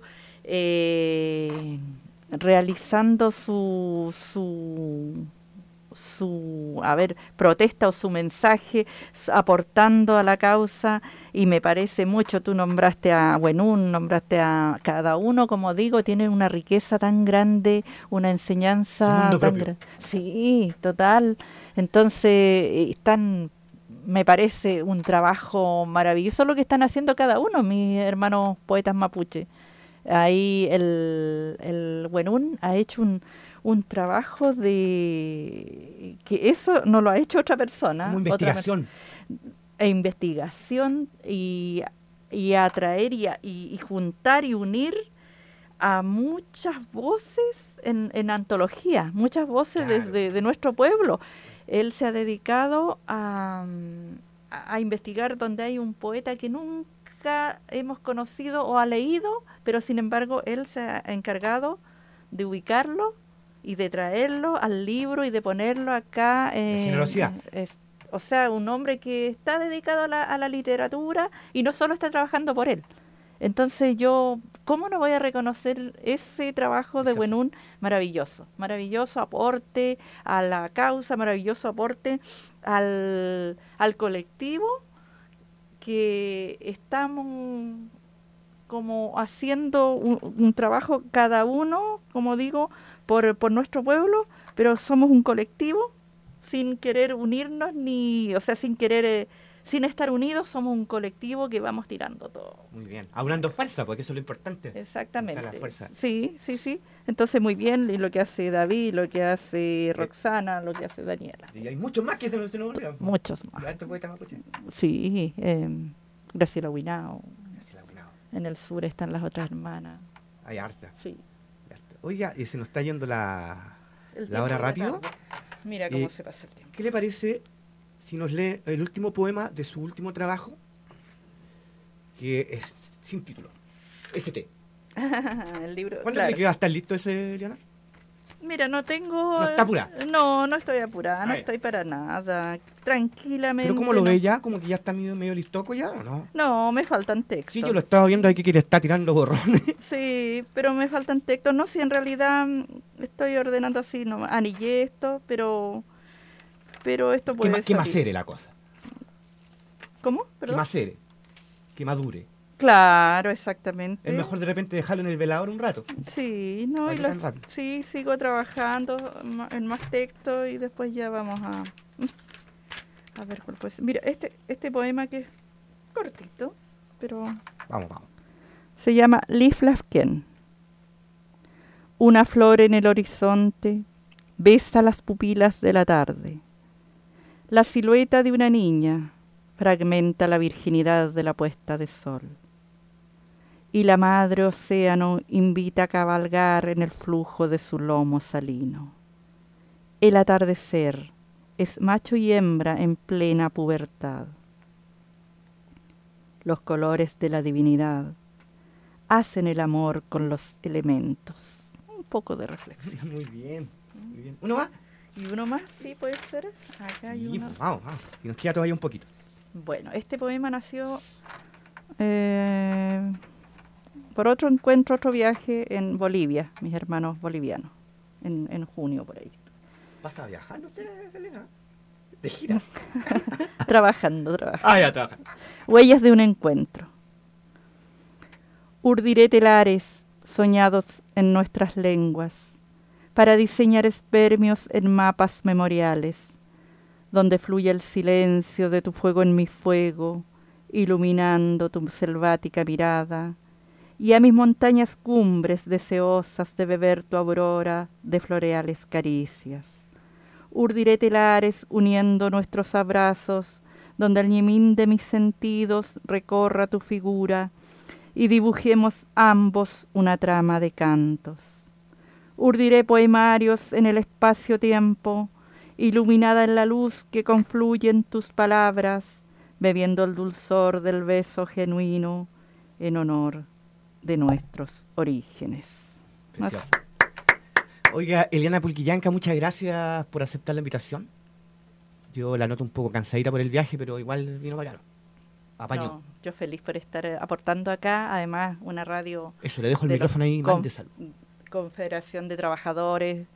eh, realizando su, su, su, a ver, protesta o su mensaje, aportando a la causa, y me parece mucho. Tú nombraste a Buenún, nombraste a cada uno, como digo, tiene una riqueza tan grande, una enseñanza tan grande. Sí, total. Entonces, están, me parece un trabajo maravilloso lo que están haciendo cada uno, mis hermanos poetas mapuche. Ahí el, el Buenún ha hecho un un trabajo de que eso no lo ha hecho otra persona. Como investigación. Otra, e investigación y, y atraer y, a, y, y juntar y unir a muchas voces en, en antología, muchas voces claro. desde de nuestro pueblo. Él se ha dedicado a, a investigar donde hay un poeta que nunca hemos conocido o ha leído, pero sin embargo él se ha encargado de ubicarlo y de traerlo al libro y de ponerlo acá. Eh, generosidad. Es, o sea, un hombre que está dedicado a la, a la literatura y no solo está trabajando por él. Entonces yo, ¿cómo no voy a reconocer ese trabajo de Buenún? Maravilloso, maravilloso aporte a la causa, maravilloso aporte al, al colectivo que estamos como haciendo un, un trabajo cada uno, como digo, por, por nuestro pueblo, pero somos un colectivo sin querer unirnos, ni, o sea, sin querer, eh, sin estar unidos, somos un colectivo que vamos tirando todo. Muy bien, aunando fuerza, porque eso es lo importante. Exactamente. La fuerza. Sí, sí, sí. Entonces muy bien, y lo que hace David, lo que hace Roxana, lo que hace Daniela. Y hay muchos más que se nos, se nos olvidan. Muchos más. Sí, eh, Graciela Huinao. Graciela Huinao. En el sur están las otras hermanas. Hay harta. Sí. Oiga, y se nos está yendo la, la hora rápido. Mira cómo eh, se pasa el tiempo. ¿Qué le parece si nos lee el último poema de su último trabajo? Que es sin título. S T. El libro. ¿Cuándo claro. cree que va a estar listo ese, Eliana? Mira, no tengo... No está apurada. No, no estoy apurada, no Ay. estoy para nada. Tranquilamente. ¿Pero cómo lo no. ve ya? ¿Como que ya está medio, medio listoco ya o no? No, me faltan textos. Sí, yo lo estaba viendo aquí que le está tirando borrones. Sí, pero me faltan textos. No, si en realidad mm, estoy ordenando así, no, anillé esto, pero... Pero esto Que, puede ma- que salir. macere la cosa. ¿Cómo? Que ¿Perdón? macere. Que madure. Claro, exactamente. Es mejor de repente dejarlo en el velador un rato. Sí, no, ¿Para y qué lo- tan rápido? sí, sigo trabajando ma- en más texto y después ya vamos a... A ver cuál puede ser. Mira, este, este poema que es cortito, pero Vamos, vamos. se llama Liflafken. Una flor en el horizonte besa las pupilas de la tarde. La silueta de una niña fragmenta la virginidad de la puesta de sol. Y la madre océano invita a cabalgar en el flujo de su lomo salino. El atardecer es macho y hembra en plena pubertad. Los colores de la divinidad hacen el amor con los elementos. Un poco de reflexión. Muy bien, muy bien. ¿Uno más? ¿Y uno más? Sí, puede ser. Acá hay Sí, uno. pues, vamos, vamos. Y nos queda todavía un poquito. Bueno, este poema nació eh, por otro encuentro, otro viaje en Bolivia, mis hermanos bolivianos, en, en junio por ahí. ¿Vas a viajar usted, Elena? De gira. Trabajando, trabajando. Ah, ya, trabaja. Huellas de un encuentro. Urdiré telares soñados en nuestras lenguas para diseñar espermios en mapas memoriales, donde fluye el silencio de tu fuego en mi fuego, iluminando tu selvática mirada, y a mis montañas cumbres deseosas de beber tu aurora de floreales caricias. Urdiré telares uniendo nuestros abrazos, donde el ñemín de mis sentidos recorra tu figura, y dibujemos ambos una trama de cantos. Urdiré poemarios en el espacio-tiempo, iluminada en la luz que confluye en tus palabras, bebiendo el dulzor del beso genuino en honor de nuestros orígenes. Precioso. Oiga, Eliana Pulquillanca, muchas gracias por aceptar la invitación. Yo la noto un poco cansadita por el viaje, pero igual vino bacano. Apañó. No, yo feliz por estar eh, aportando acá, además una radio... Eso, le dejo el de micrófono los ahí, con- mande salud. Confederación de Trabajadores,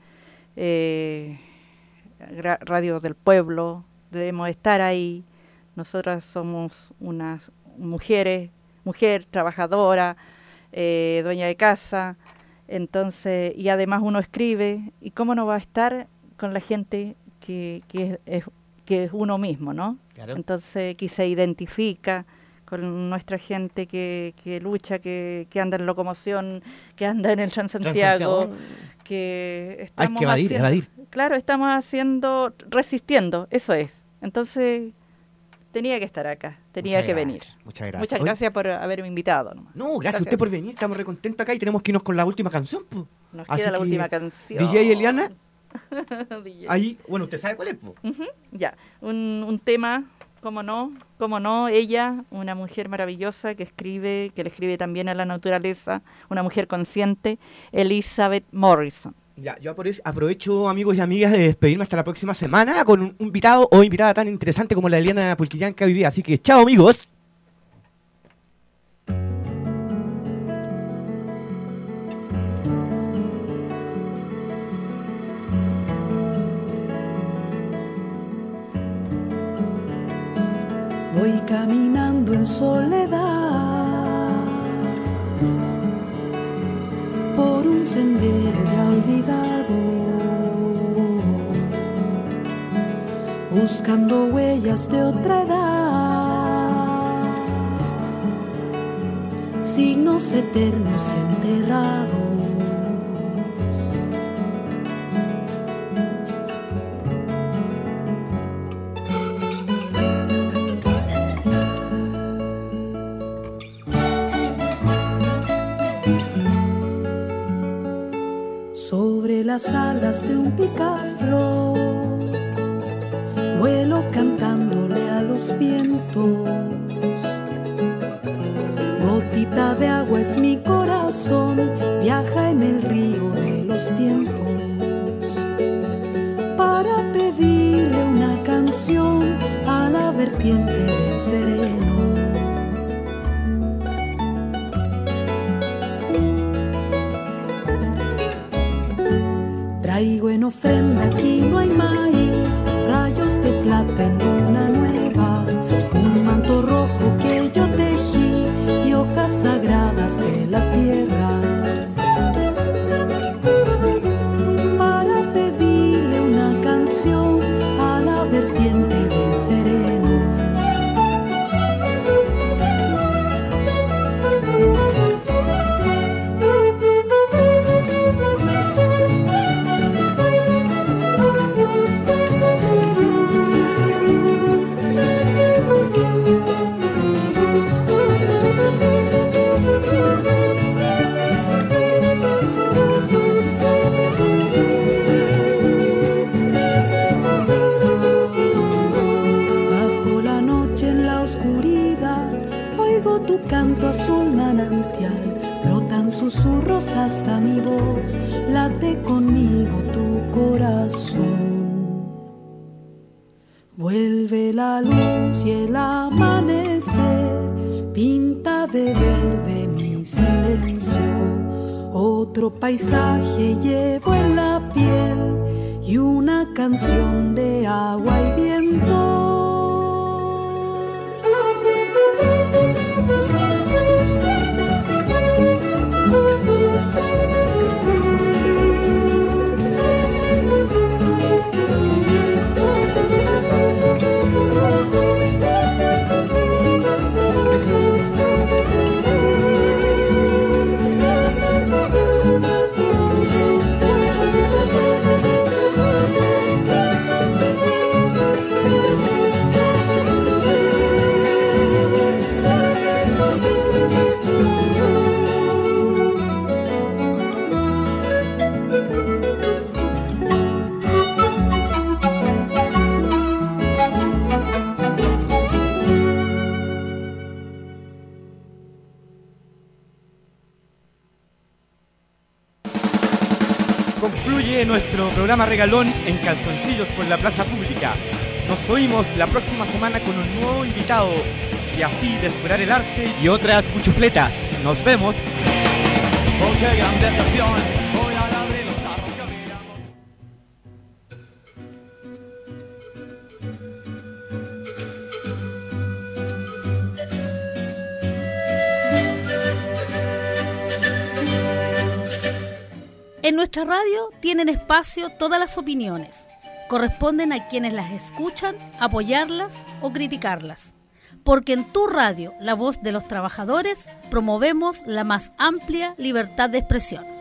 eh, gra- Radio del Pueblo, debemos estar ahí. Nosotras somos unas mujeres, mujer trabajadora, eh, dueña de casa, entonces, y además uno escribe, y cómo no va a estar con la gente que, que, es, es- que es uno mismo, ¿no? Claro. Entonces, que se identifica con nuestra gente que, que lucha, que, que anda en locomoción, que anda en el Transantiago, Transantiago. que Hay estamos que evadir, haciendo, evadir. claro, estamos haciendo, resistiendo, eso es. Entonces, tenía que estar acá, tenía Muchas que gracias, venir. Muchas gracias. Muchas Oye, gracias por haberme invitado. Nomás. No, gracias, a usted por venir. Estamos recontentos acá y tenemos que irnos con la última canción. Pues. Nos Así queda la que, última canción. D J Eliana, D J. ahí, bueno, usted sabe cuál es. Po. Ujú, ya, un, un tema, cómo no, cómo no, ella, una mujer maravillosa que escribe, que le escribe también a la naturaleza, una mujer consciente, Elizabeth Morrison. Ya, yo apro- aprovecho, amigos y amigas, de despedirme hasta la próxima semana con un invitado o invitada tan interesante como la Eliana Pulquillanca hoy día. Así que, chao, amigos. Voy caminando en soledad por un sendero ya olvidado, buscando huellas de otra edad, signos eternos enterrados. Sobre las alas de un picaflor, vuelo cantándole a los vientos. Gotita de agua es mi corazón, viaja en el río de los tiempos. vertiente del sereno. Traigo en ofrenda, aquí no hay maíz, rayos de plata en luna nueva, un manto rojo que yo tejí y hojas sagradas de la tierra, para pedirle una canción a la vertiente del sereno. Canto azul manantial, brotan susurros hasta mi voz, late conmigo tu corazón. Vuelve la luz y el amanecer, pinta de verde mi silencio. Otro paisaje llevo en la piel y una canción de agua y viento. Concluye nuestro programa regalón en Calzoncillos por la Plaza Pública. Nos oímos la próxima semana con un nuevo invitado y así de explorar el arte y otras cuchufletas. Nos vemos. Oh, qué grande estación. Voy a abrir los tarros que abriramos. En nuestra radio tienen espacio todas las opiniones. Corresponden a quienes las escuchan apoyarlas o criticarlas. Porque en tu radio, la voz de los trabajadores, promovemos la más amplia libertad de expresión.